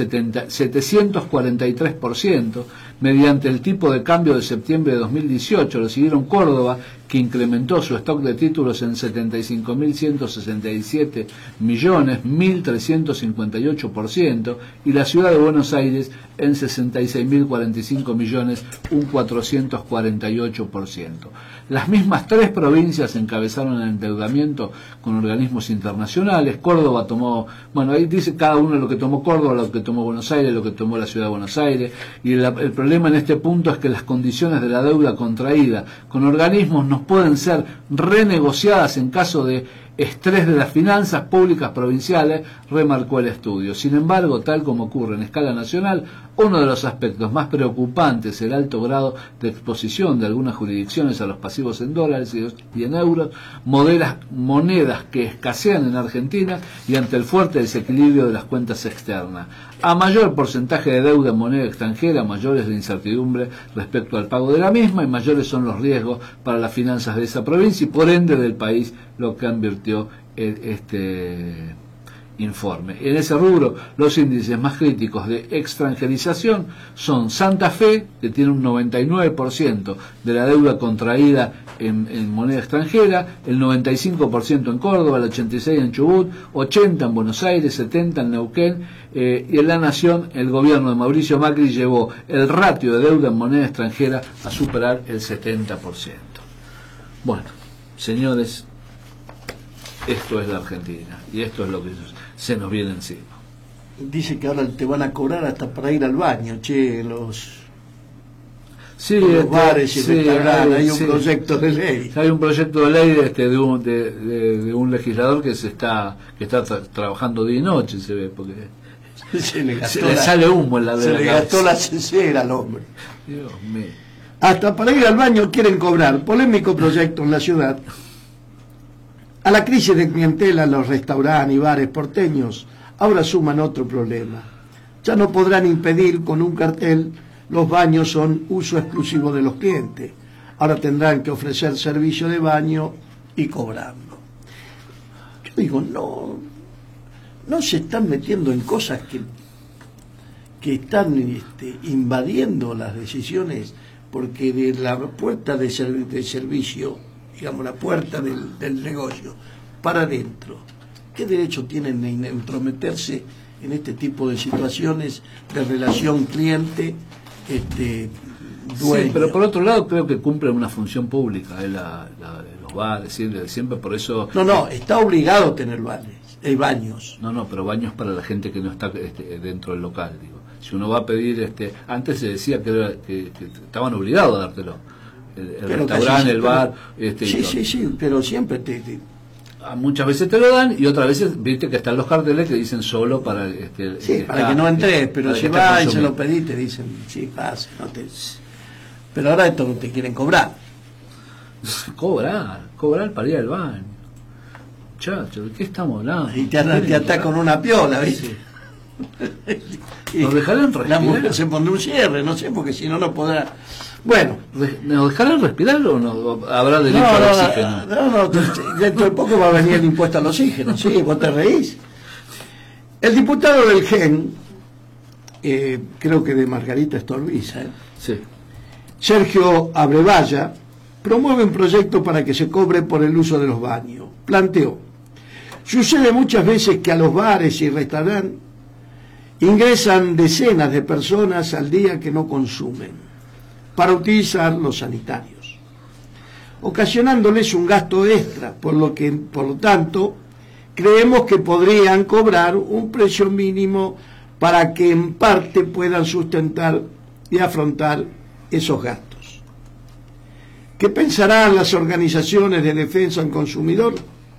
setecientos cuarenta y tres por ciento. Mediante el tipo de cambio de septiembre de dos mil dieciocho lo siguieron Córdoba, que incrementó su stock de títulos en setenta y cinco mil ciento sesenta y siete millones, mil trescientos cincuenta y ocho por ciento, y la ciudad de Buenos Aires en sesenta y seis mil cuarenta y cinco millones, un cuatrocientos cuarenta y ocho por ciento. Las mismas tres provincias encabezaron el endeudamiento con organismos internacionales. Córdoba tomó, bueno, ahí dice cada uno lo que tomó Córdoba, lo que tomó Buenos Aires, lo que tomó la ciudad de Buenos Aires, y el, el problema en este punto es que las condiciones de la deuda contraída con organismos no pueden ser renegociadas en caso de estrés de las finanzas públicas provinciales, remarcó el estudio. Sin embargo, tal como ocurre en escala nacional, uno de los aspectos más preocupantes es el alto grado de exposición de algunas jurisdicciones a los pasivos en dólares y en euros, modelas, monedas que escasean en Argentina, y ante el fuerte desequilibrio de las cuentas externas. A mayor porcentaje de deuda en moneda extranjera, mayor es la incertidumbre respecto al pago de la misma, y mayores son los riesgos para las finanzas de esa provincia y por ende del país, lo que advirtió este, informe. En ese rubro, los índices más críticos de extranjerización son Santa Fe, que tiene un noventa y nueve por ciento de la deuda contraída en, en moneda extranjera, el noventa y cinco por ciento en Córdoba, el ochenta y seis por ciento en Chubut, ochenta por ciento en Buenos Aires, setenta por ciento en Neuquén, eh, y en La Nación el gobierno de Mauricio Macri llevó el ratio de deuda en moneda extranjera a superar el setenta por ciento. Bueno, señores, esto es la Argentina y esto es lo que se nos viene encima. Dice que ahora te van a cobrar hasta para ir al baño, che, los, sí, los este, bares y sí, restaurantes, hay un sí. proyecto de ley. Hay un proyecto de ley este, de, un, de, de, de un legislador que se está que está tra trabajando día y noche, se ve, porque se le, se la, le sale humo en la Se de la le cabeza. gastó la cesera al hombre. Dios mío. Hasta para ir al baño quieren cobrar. Polémico proyecto en la ciudad. A la crisis de clientela en los restaurantes y bares porteños ahora suman otro problema. Ya no podrán impedir con un cartel los baños son uso exclusivo de los clientes. Ahora tendrán que ofrecer servicio de baño y cobrarlo. Yo digo, no, no se están metiendo en cosas que, que están este, invadiendo las decisiones, porque de la puerta de, serv de servicio, digamos, la puerta del, del negocio, para adentro, ¿qué derecho tienen de entrometerse en este tipo de situaciones de relación cliente, este, dueño? Sí, pero por otro lado creo que cumplen una función pública, eh, la, la, los bares, siempre, siempre por eso... No, no, está obligado a tener bares, hay baños. No, no, pero baños para la gente que no está este, dentro del local, digo. Si uno va a pedir, este, antes se decía que, era, que, que estaban obligados a dártelo. El, el restaurante, el bar... Este, sí, sí, sí, pero siempre te... te muchas veces te lo dan y otras veces viste que están los carteles que dicen solo para este, sí, este, para ah, que no entres, pero si vas y se lo pedís te dicen sí, pase, no te... pero ahora esto te quieren cobrar. Cobrar, cobrar para ir al baño. Muchachos, ¿de qué estamos hablando? Y te, te atás con una piola, ¿viste? Sí. ¿Nos dejarán respirar? La mujer se pondrá un cierre, no sé, porque si no, no podrá. Bueno, ¿nos dejarán respirar o no habrá derecho no, al no, oxígeno? No, no, dentro de poco va a venir el impuesto al oxígeno, sí, vos te reís. El diputado del G E N, eh, creo que de Margarita Stolbizer, ¿eh? Sí. Sergio Abrevaya, promueve un proyecto para que se cobre por el uso de los baños. Planteó: sucede muchas veces que a los bares y restaurantes ingresan decenas de personas al día que no consumen para utilizar los sanitarios, ocasionándoles un gasto extra, por lo que, por lo tanto, creemos que podrían cobrar un precio mínimo para que en parte puedan sustentar y afrontar esos gastos. ¿Qué pensarán las organizaciones de defensa del consumidor?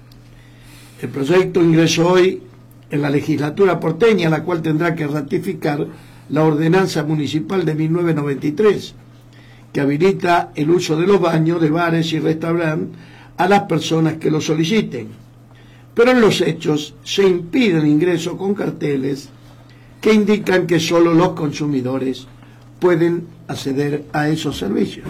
El proyecto ingresó hoy en la legislatura porteña, la cual tendrá que ratificar la ordenanza municipal de mil novecientos noventa y tres, que habilita el uso de los baños de bares y restaurantes a las personas que lo soliciten. Pero en los hechos se impide el ingreso con carteles que indican que solo los consumidores pueden acceder a esos servicios.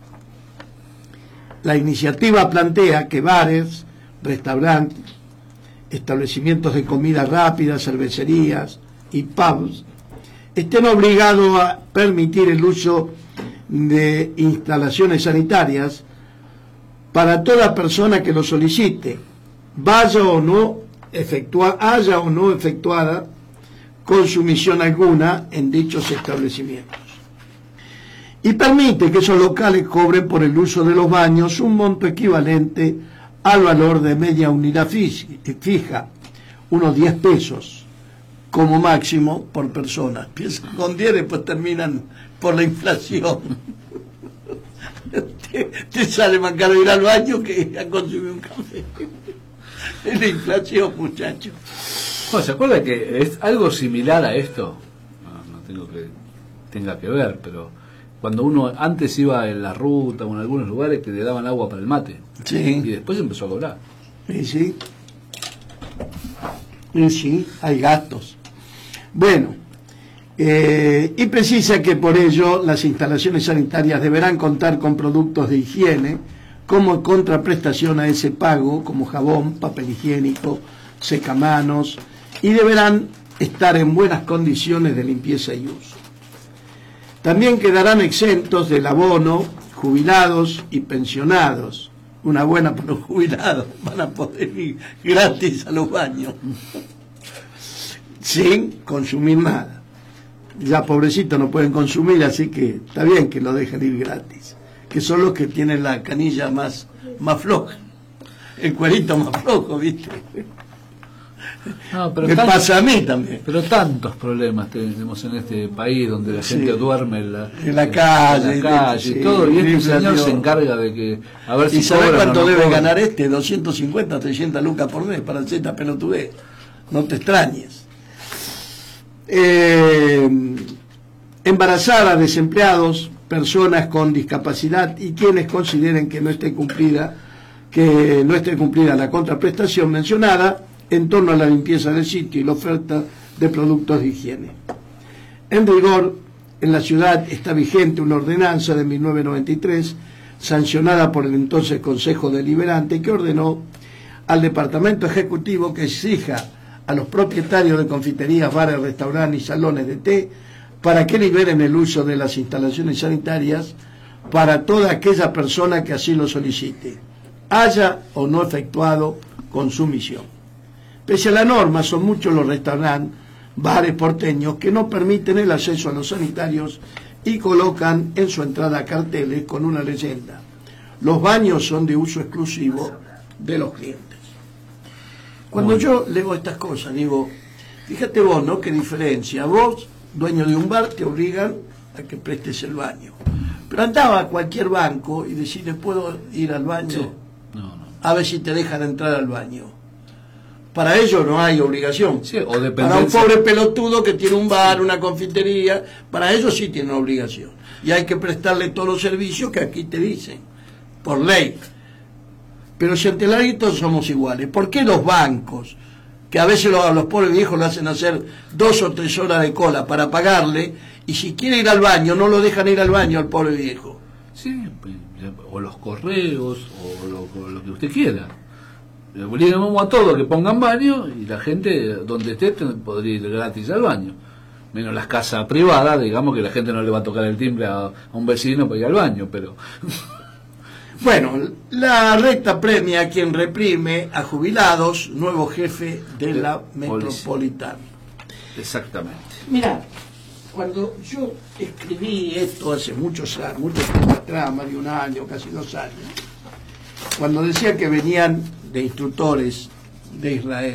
La iniciativa plantea que bares, restaurantes, establecimientos de comida rápida, cervecerías y pubs estén obligados a permitir el uso de instalaciones sanitarias para toda persona que lo solicite, vaya o no efectua, haya o no efectuada consumición alguna en dichos establecimientos. Y permite que esos locales cobren por el uso de los baños un monto equivalente al valor de media unidad fija, unos diez pesos como máximo por persona. Empiezan con diez, después terminan por la inflación. te, te sale más caro ir al baño que a consumir un café. Es la inflación, muchachos. Bueno, ¿se acuerda que es algo similar a esto? No, no tengo que tenga que ver, pero cuando uno antes iba en la ruta o en algunos lugares que le daban agua para el mate, sí, y después empezó a cobrar. Sí, sí. Y sí, hay gastos. Bueno, eh, y precisa que por ello las instalaciones sanitarias deberán contar con productos de higiene como contraprestación a ese pago, como jabón, papel higiénico, secamanos y deberán estar en buenas condiciones de limpieza y uso. También quedarán exentos del abono jubilados y pensionados. Una buena para los jubilados, van a poder ir gratis a los baños sin consumir nada. Ya pobrecitos no pueden consumir, así que está bien que lo dejen ir gratis, que son los que tienen la canilla más, más floja, el cuerito más flojo, ¿viste? No, pero me tantos, pasa a mí también. Pero tantos problemas tenemos en este país donde la gente sí. duerme en la, en la calle, en la calle sí, y todo, y este inflación. señor se encarga de que a ver si ¿Y sabés cuánto no debe cobran? ganar este? doscientos cincuenta, trescientas lucas por mes para hacer esta pelotudez. No te extrañes. Eh, embarazadas, desempleados, personas con discapacidad y quienes consideren que no esté cumplida, que no esté cumplida la contraprestación mencionada en torno a la limpieza del sitio y la oferta de productos de higiene. En rigor, en la ciudad está vigente una ordenanza de mil novecientos noventa y tres, sancionada por el entonces Consejo Deliberante, que ordenó al Departamento Ejecutivo que exija a los propietarios de confiterías, bares, restaurantes y salones de té para que liberen el uso de las instalaciones sanitarias para toda aquella persona que así lo solicite, haya o no efectuado consumición. Pese a la norma, son muchos los restaurantes, bares porteños que no permiten el acceso a los sanitarios y colocan en su entrada carteles con una leyenda: los baños son de uso exclusivo de los clientes. Cuando yo leo estas cosas, digo, fíjate vos, ¿no? Qué diferencia. Vos, dueño de un bar, te obligan a que prestes el baño. Pero andaba a cualquier banco y decirle, ¿puedo ir al baño? Sí. No, no. A ver si te dejan entrar al baño. Para ellos no hay obligación. Sí, o dependencia. Para un pobre pelotudo que tiene un bar, una confitería, para ellos sí tienen obligación. Y hay que prestarle todos los servicios que aquí te dicen, por ley. Pero si ante la ley todos somos iguales, ¿por qué los bancos, que a veces los, a los pobres viejos lo hacen hacer dos o tres horas de cola para pagarle, y si quiere ir al baño, no lo dejan ir al baño al pobre viejo? Sí, o los correos, o lo, o lo que usted quiera. Le obligamos a todos que pongan baño y la gente donde esté podría ir gratis al baño. Menos las casas privadas, digamos que la gente no le va a tocar el timbre a, a un vecino para ir al baño, pero... Bueno, la recta premia a quien reprime a jubilados, nuevo jefe de la metropolitana. Exactamente. Mira, cuando yo escribí esto hace muchos años, muchos años atrás, más de un año, casi dos años, cuando decía que venían de instructores de Israel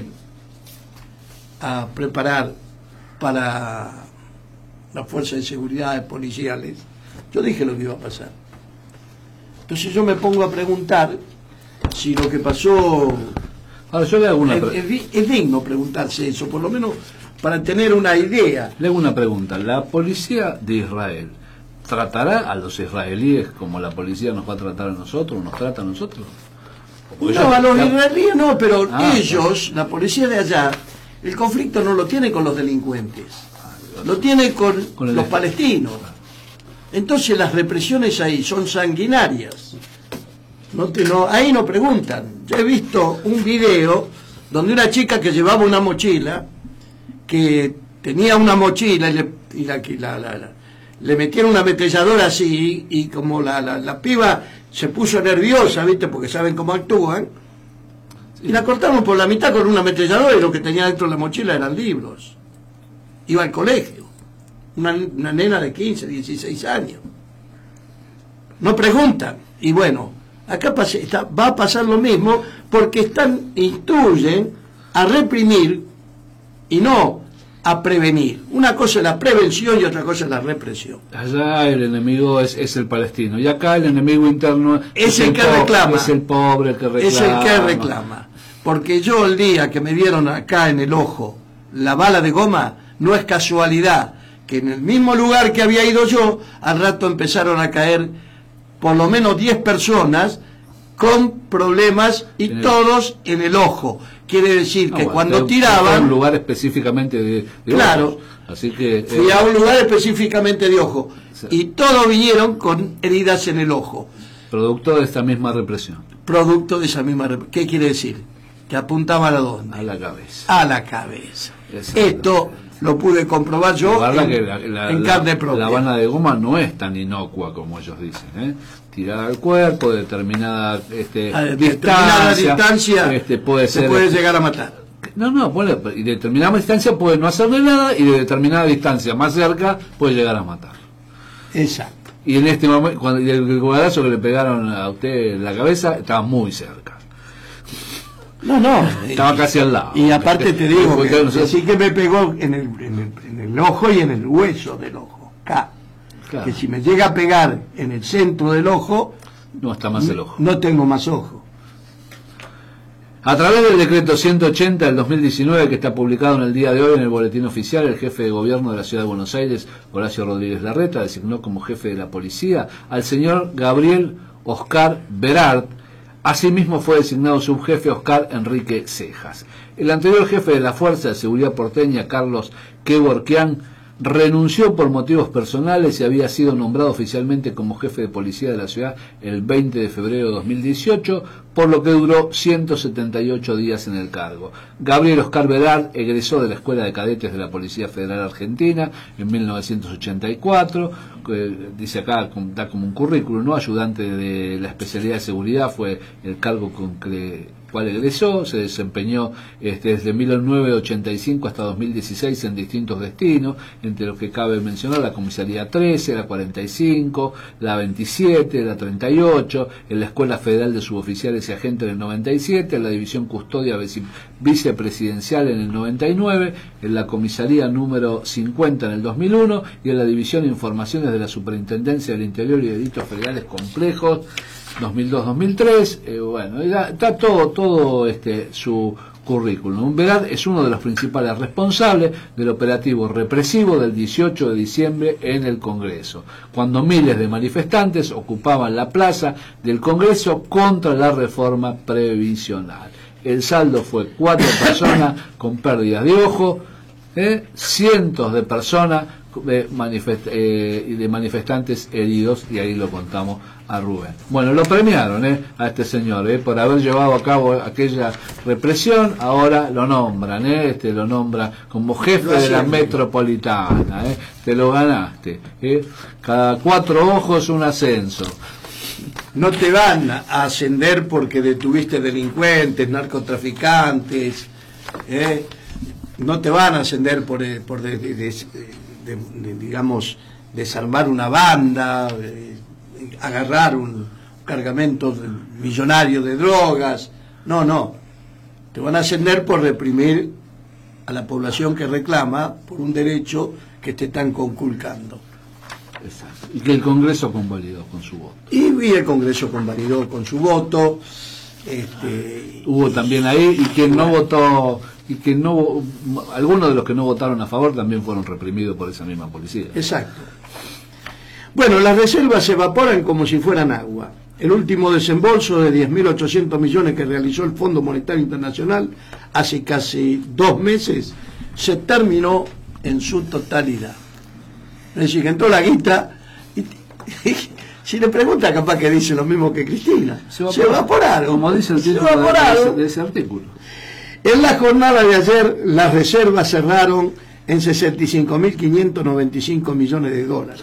a preparar para las fuerzas de seguridad policiales, yo dije lo que iba a pasar. Entonces yo me pongo a preguntar si lo que pasó... Ahora yo le hago una es, pregunta. es, es digno preguntarse eso, por lo menos para tener una idea. Le hago una pregunta. ¿La policía de Israel tratará a los israelíes como la policía nos va a tratar a nosotros, nos trata a nosotros? No, ya, a los ya... israelíes no, pero ah, ellos, claro. La policía de allá, el conflicto no lo tiene con los delincuentes, lo tiene con, con los palestinos. Entonces las represiones ahí son sanguinarias. No te, no, ahí no preguntan. Yo he visto un video donde una chica que llevaba una mochila, que tenía una mochila y le, y la, la, la, la, le metieron una ametralladora así, y como la, la, la piba se puso nerviosa, ¿viste? Porque saben cómo actúan, y la cortaron por la mitad con una ametralladora, y lo que tenía dentro de la mochila eran libros. Iba al colegio. Una, una nena de quince, dieciséis años. No preguntan. Y bueno, acá pase, está, va a pasar lo mismo, porque están, instruyen a reprimir y no a prevenir. Una cosa es la prevención y otra cosa es la represión. Allá el enemigo es, es el palestino, y acá el enemigo interno es, es el, el que pobre, reclama. Es el pobre el que reclama. Es el que reclama. Porque yo el día que me vieron acá en el ojo la bala de goma, no es casualidad que en el mismo lugar que había ido yo, al rato empezaron a caer por lo menos diez personas con problemas y en todos el... en el ojo. Quiere decir que no, bueno, cuando tiraban... a un lugar específicamente de, de claro, ojos. Así que, fui eh... a un lugar específicamente de ojo. Sí. Y todos vinieron con heridas en el ojo. Producto de esta misma represión. Producto de esa misma represión. ¿Qué quiere decir? que apuntaban a dónde, a la cabeza. a la cabeza. Esto lo pude comprobar yo en, que la, la, en carne propia. La Habana de goma no es tan inocua como ellos dicen, ¿eh? Tirada al cuerpo, determinada, este, a distancia, determinada distancia este, puede se ser, puede llegar a matar. No, no, puede, y de determinada distancia puede no hacerle nada, y de determinada distancia más cerca puede llegar a matar. Exacto. Y en este momento, cuando el, el balazo que le pegaron a usted en la cabeza estaba muy cerca. No, no. Estaba casi al lado. Y aparte te digo, porque que, nosotros... sí que me pegó en el, en, el, en el ojo y en el hueso del ojo, acá. Claro. Que si me llega a pegar en el centro del ojo, no está más el ojo. No tengo más ojo. A través del decreto ciento ochenta del dos mil diecinueve, que está publicado en el día de hoy en el boletín oficial, el jefe de gobierno de la ciudad de Buenos Aires, Horacio Rodríguez Larreta, designó como jefe de la policía al señor Gabriel Oscar Berard. Asimismo fue designado subjefe Oscar Enrique Cejas. El anterior jefe de la Fuerza de Seguridad porteña, Carlos Kevorkian, renunció por motivos personales y había sido nombrado oficialmente como jefe de policía de la ciudad el veinte de febrero de dos mil dieciocho, por lo que duró ciento setenta y ocho días en el cargo. Gabriel Oscar Berard egresó de la Escuela de Cadetes de la Policía Federal Argentina en mil novecientos ochenta y cuatro, que dice acá, da como un currículum, ¿no? Ayudante de la especialidad de seguridad fue el cargo con que cual egresó, se desempeñó este, desde mil novecientos ochenta y cinco hasta dos mil dieciséis en distintos destinos, entre los que cabe mencionar la comisaría trece, la cuarenta y cinco, la veintisiete, la treinta y ocho, en la Escuela Federal de Suboficiales y Agentes en el noventa y siete, en la División Custodia Vice, Vicepresidencial en el noventa y nueve, en la comisaría número cincuenta en el dos mil uno y en la División de Informaciones de la Superintendencia del Interior y Delitos Federales Complejos dos mil dos a dos mil tres, eh, bueno, ya está todo, todo este su currículum. Berard es uno de los principales responsables del operativo represivo del dieciocho de diciembre en el Congreso, cuando miles de manifestantes ocupaban la plaza del Congreso contra la reforma previsional. El saldo fue cuatro personas con pérdidas de ojo, eh, cientos de personas de, manifest eh, de manifestantes heridos, y ahí lo contamos a Rubén. Bueno, lo premiaron eh, a este señor eh, por haber llevado a cabo aquella represión. Ahora lo nombran, eh, este lo nombra como jefe de la metropolitana. Eh, te lo ganaste. Eh. Cada cuatro ojos un ascenso. No te van a ascender porque detuviste delincuentes, narcotraficantes. Eh. No te van a ascender por, por de, de, de, de, de, digamos, desarmar una banda, eh, agarrar un cargamento millonario de drogas. No, no. Te van a ascender por reprimir a la población que reclama por un derecho que te están conculcando. Exacto. Y que el Congreso convalidó con su voto. Y, y el Congreso convalidó con su voto. Este, Hubo también ahí, y quien no votó, y que no, algunos de los que no votaron a favor también fueron reprimidos por esa misma policía. Exacto. Bueno, las reservas se evaporan como si fueran agua. El último desembolso de diez mil ochocientos millones que realizó el Fondo Monetario Internacional hace casi dos meses se terminó en su totalidad. Es decir, que entró la guita y, y si le pregunta, capaz que dice lo mismo que Cristina. Se evaporaron. Se evaporaron. Como dice el título de, de, de ese artículo. En la jornada de ayer, las reservas cerraron en sesenta y cinco mil quinientos noventa y cinco millones de dólares.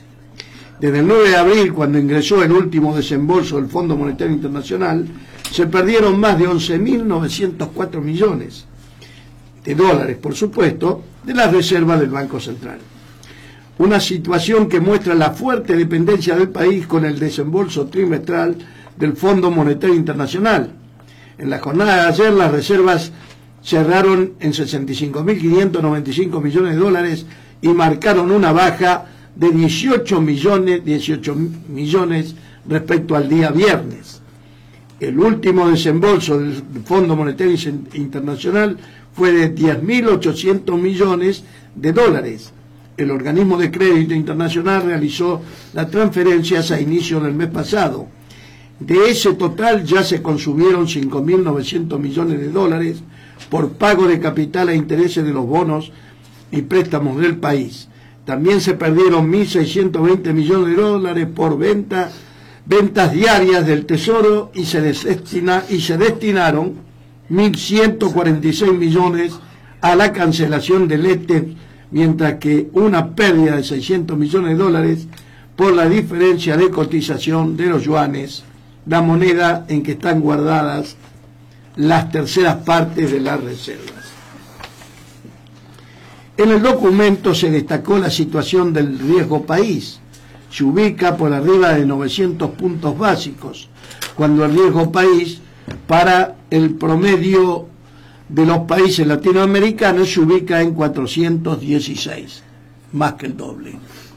Desde el nueve de abril, cuando ingresó el último desembolso del Fondo Monetario Internacional, se perdieron más de once mil novecientos cuatro millones de dólares, por supuesto, de las reservas del Banco Central. Una situación que muestra la fuerte dependencia del país con el desembolso trimestral del Fondo Monetario Internacional. En la jornada de ayer, las reservas cerraron en sesenta y cinco mil quinientos noventa y cinco millones de dólares y marcaron una baja de dieciocho millones, dieciocho millones respecto al día viernes. El último desembolso del Fondo Monetario Internacional fue de diez mil ochocientos millones de dólares. El organismo de crédito internacional realizó las transferencias a inicio del mes pasado. De ese total ya se consumieron cinco mil novecientos millones de dólares por pago de capital a intereses de los bonos y préstamos del país. También se perdieron mil seiscientos veinte millones de dólares por venta, ventas diarias del Tesoro y se, destina, y se destinaron mil ciento cuarenta y seis millones a la cancelación del E T E, mientras que una pérdida de seiscientos millones de dólares por la diferencia de cotización de los yuanes, la moneda en que están guardadas las terceras partes de las reservas. En el documento se destacó la situación del riesgo país. Se ubica por arriba de novecientos puntos básicos, cuando el riesgo país para el promedio de los países latinoamericanos se ubica en cuatrocientos dieciséis, más que el doble.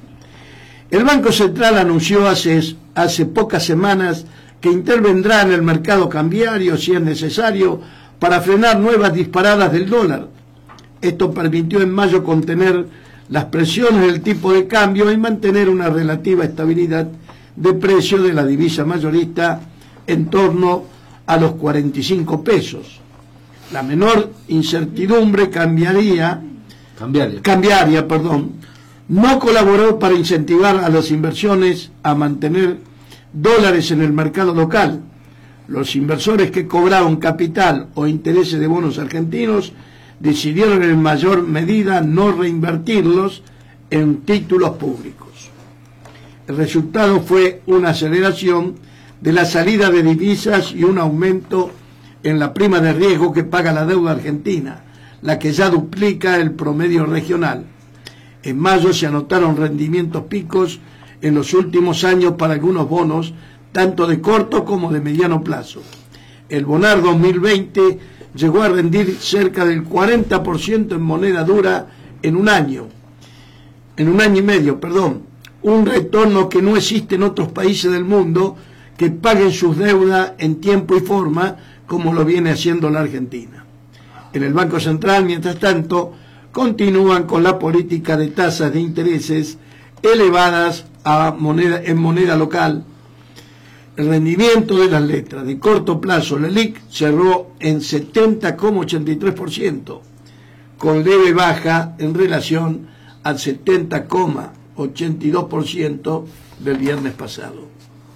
El Banco Central anunció hace, hace pocas semanas que intervendrá en el mercado cambiario si es necesario para frenar nuevas disparadas del dólar. Esto permitió en mayo contener las presiones del tipo de cambio y mantener una relativa estabilidad de precio de la divisa mayorista en torno a los cuarenta y cinco pesos. La menor incertidumbre cambiaría, cambiaria. cambiaria perdón, no colaboró para incentivar a las inversiones a mantener dólares en el mercado local. Los inversores que cobraron capital o intereses de bonos argentinos decidieron en mayor medida no reinvertirlos en títulos públicos. El resultado fue una aceleración de la salida de divisas y un aumento en la prima de riesgo que paga la deuda argentina, la que ya duplica el promedio regional. En mayo se anotaron rendimientos picos en los últimos años para algunos bonos, tanto de corto como de mediano plazo. El Bonar dos mil veinte llegó a rendir cerca del cuarenta por ciento en moneda dura en un año, en un año y medio, perdón, un retorno que no existe en otros países del mundo que paguen sus deudas en tiempo y forma como lo viene haciendo la Argentina. En el Banco Central, mientras tanto, continúan con la política de tasas de intereses elevadas a moneda, en moneda local. El rendimiento de las letras de corto plazo, la LELIQ, cerró en setenta coma ochenta y tres por ciento, con leve baja en relación al setenta coma ochenta y dos por ciento del viernes pasado.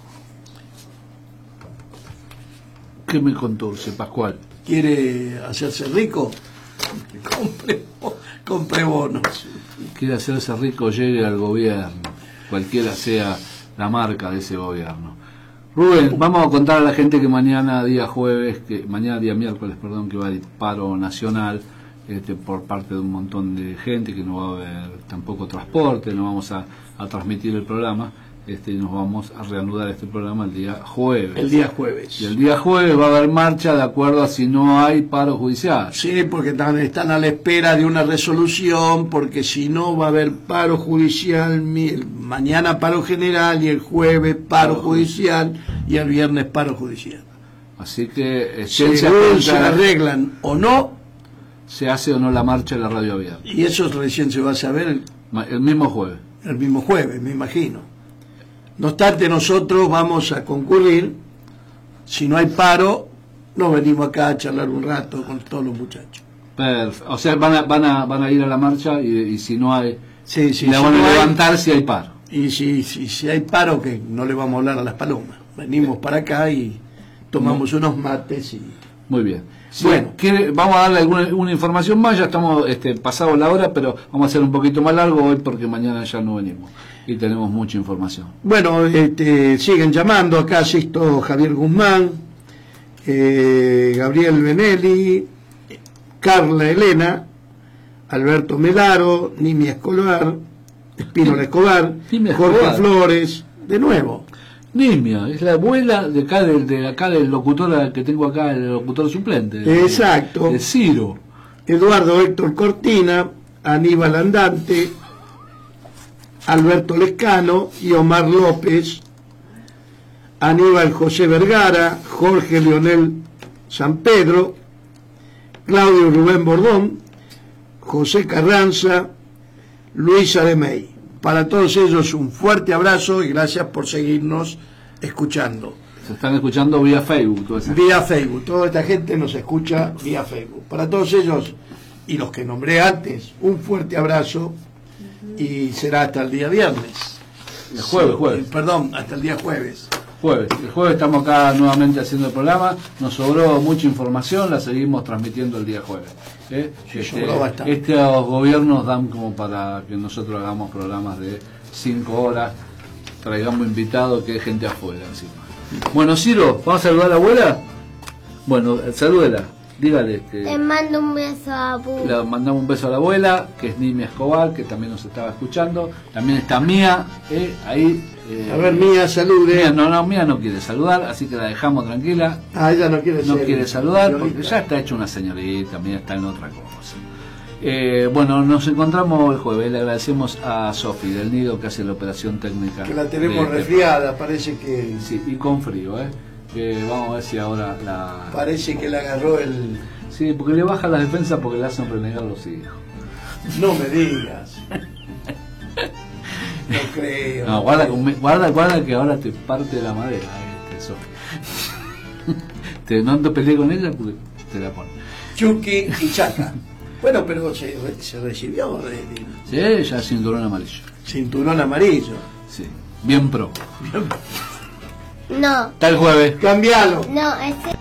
¿Qué me contó usted, Pascual? ¿Quiere hacerse rico? Compre, compre bonos. Quiere hacerse rico, llegue al gobierno, cualquiera sea la marca de ese gobierno. Rubén, vamos a contar a la gente que mañana día jueves, que mañana día miércoles, perdón, que va a haber paro nacional este, por parte de un montón de gente, que no va a haber tampoco transporte, no vamos a, a transmitir el programa, este, y nos vamos a reanudar este programa el día jueves. El día jueves. Y el día jueves va a haber marcha de acuerdo a si no hay paro judicial. Sí, porque están, están a la espera de una resolución, porque si no va a haber paro judicial, mañana paro general y el jueves paro judicial y el viernes paro judicial. Así que según se arreglan o no, se hace o no la marcha de la radio abierta. Y eso recién se va a saber el, el mismo jueves. El mismo jueves, me imagino. No obstante, nosotros vamos a concurrir. Si no hay paro, nos venimos acá a charlar un rato con todos los muchachos. Perfecto. O sea, van a, van a, van a ir a la marcha y, y si no hay, sí, sí, la si van no a hay, levantar si hay paro. Y si, si, si hay paro, que no le vamos a hablar a las palomas. Venimos para acá y tomamos unos mates y... Muy bien. Sí, bueno, quiere, vamos a darle alguna una información más, ya estamos este, pasados la hora, pero vamos a hacer un poquito más largo hoy porque mañana ya no venimos y tenemos mucha información. Bueno, este, siguen llamando, acá asisto Javier Guzmán, eh, Gabriel Benelli, Carla Elena, Alberto Melaro, Nimia Escobar, Espínola Escobar, Nimia Jorge Escobar. Flores, de nuevo. Nimia, es la abuela de acá del, de acá del locutor que tengo acá, el locutor suplente. De, Exacto. De Ciro. Eduardo Héctor Cortina, Aníbal Andante, Alberto Lescano y Omar López, Aníbal José Vergara, Jorge Leonel San Pedro, Claudio Rubén Bordón, José Carranza, Luisa de May. Para todos ellos un fuerte abrazo y gracias por seguirnos escuchando. Se están escuchando vía Facebook. Toda esa vía Facebook, toda esta gente nos escucha vía Facebook. Para todos ellos y los que nombré antes, un fuerte abrazo y será hasta el día viernes. El jueves, jueves. Perdón, hasta el día jueves. Jueves. El jueves estamos acá nuevamente haciendo el programa. Nos sobró mucha información, la seguimos transmitiendo el día jueves. ¿eh? Sí, este, sobró bastante. estos gobiernos dan como para que nosotros hagamos programas de cinco horas, traigamos invitados, que hay gente afuera encima. Bueno, Ciro, ¿vamos a saludar a la abuela? Bueno, salúdela. Dígale que Le mando un beso a Abu. le mandamos un beso a la abuela, que es Nimia Escobar, que también nos estaba escuchando. También está Mía, eh, ahí. eh, A ver, Mía, salude. Mía, no, no, Mía no quiere saludar, así que la dejamos tranquila. Ah, ella no quiere No ser quiere saludar porque señorita. ya está hecha una señorita, Mía está en otra cosa. Eh, bueno, nos encontramos el jueves. Le agradecemos a Sofi del Nido que hace la operación técnica. Que la tenemos de- resfriada, parece que Sí, y con frío, ¿eh? Que vamos a ver si ahora la... parece que le agarró el... Sí, porque le baja las defensas porque le hacen renegar los hijos. No me digas. No creo. No, guarda, con- guarda, guarda que ahora te parte la madera, este, Sofi. Te, no te peleé con ella porque te la pone. Chucky y Chaca. Bueno, pero se, se recibió de, de Sí, ya cinturón amarillo. cinturón amarillo. Sí, bien pro. No, Hasta el jueves. Cambialo. no, ese...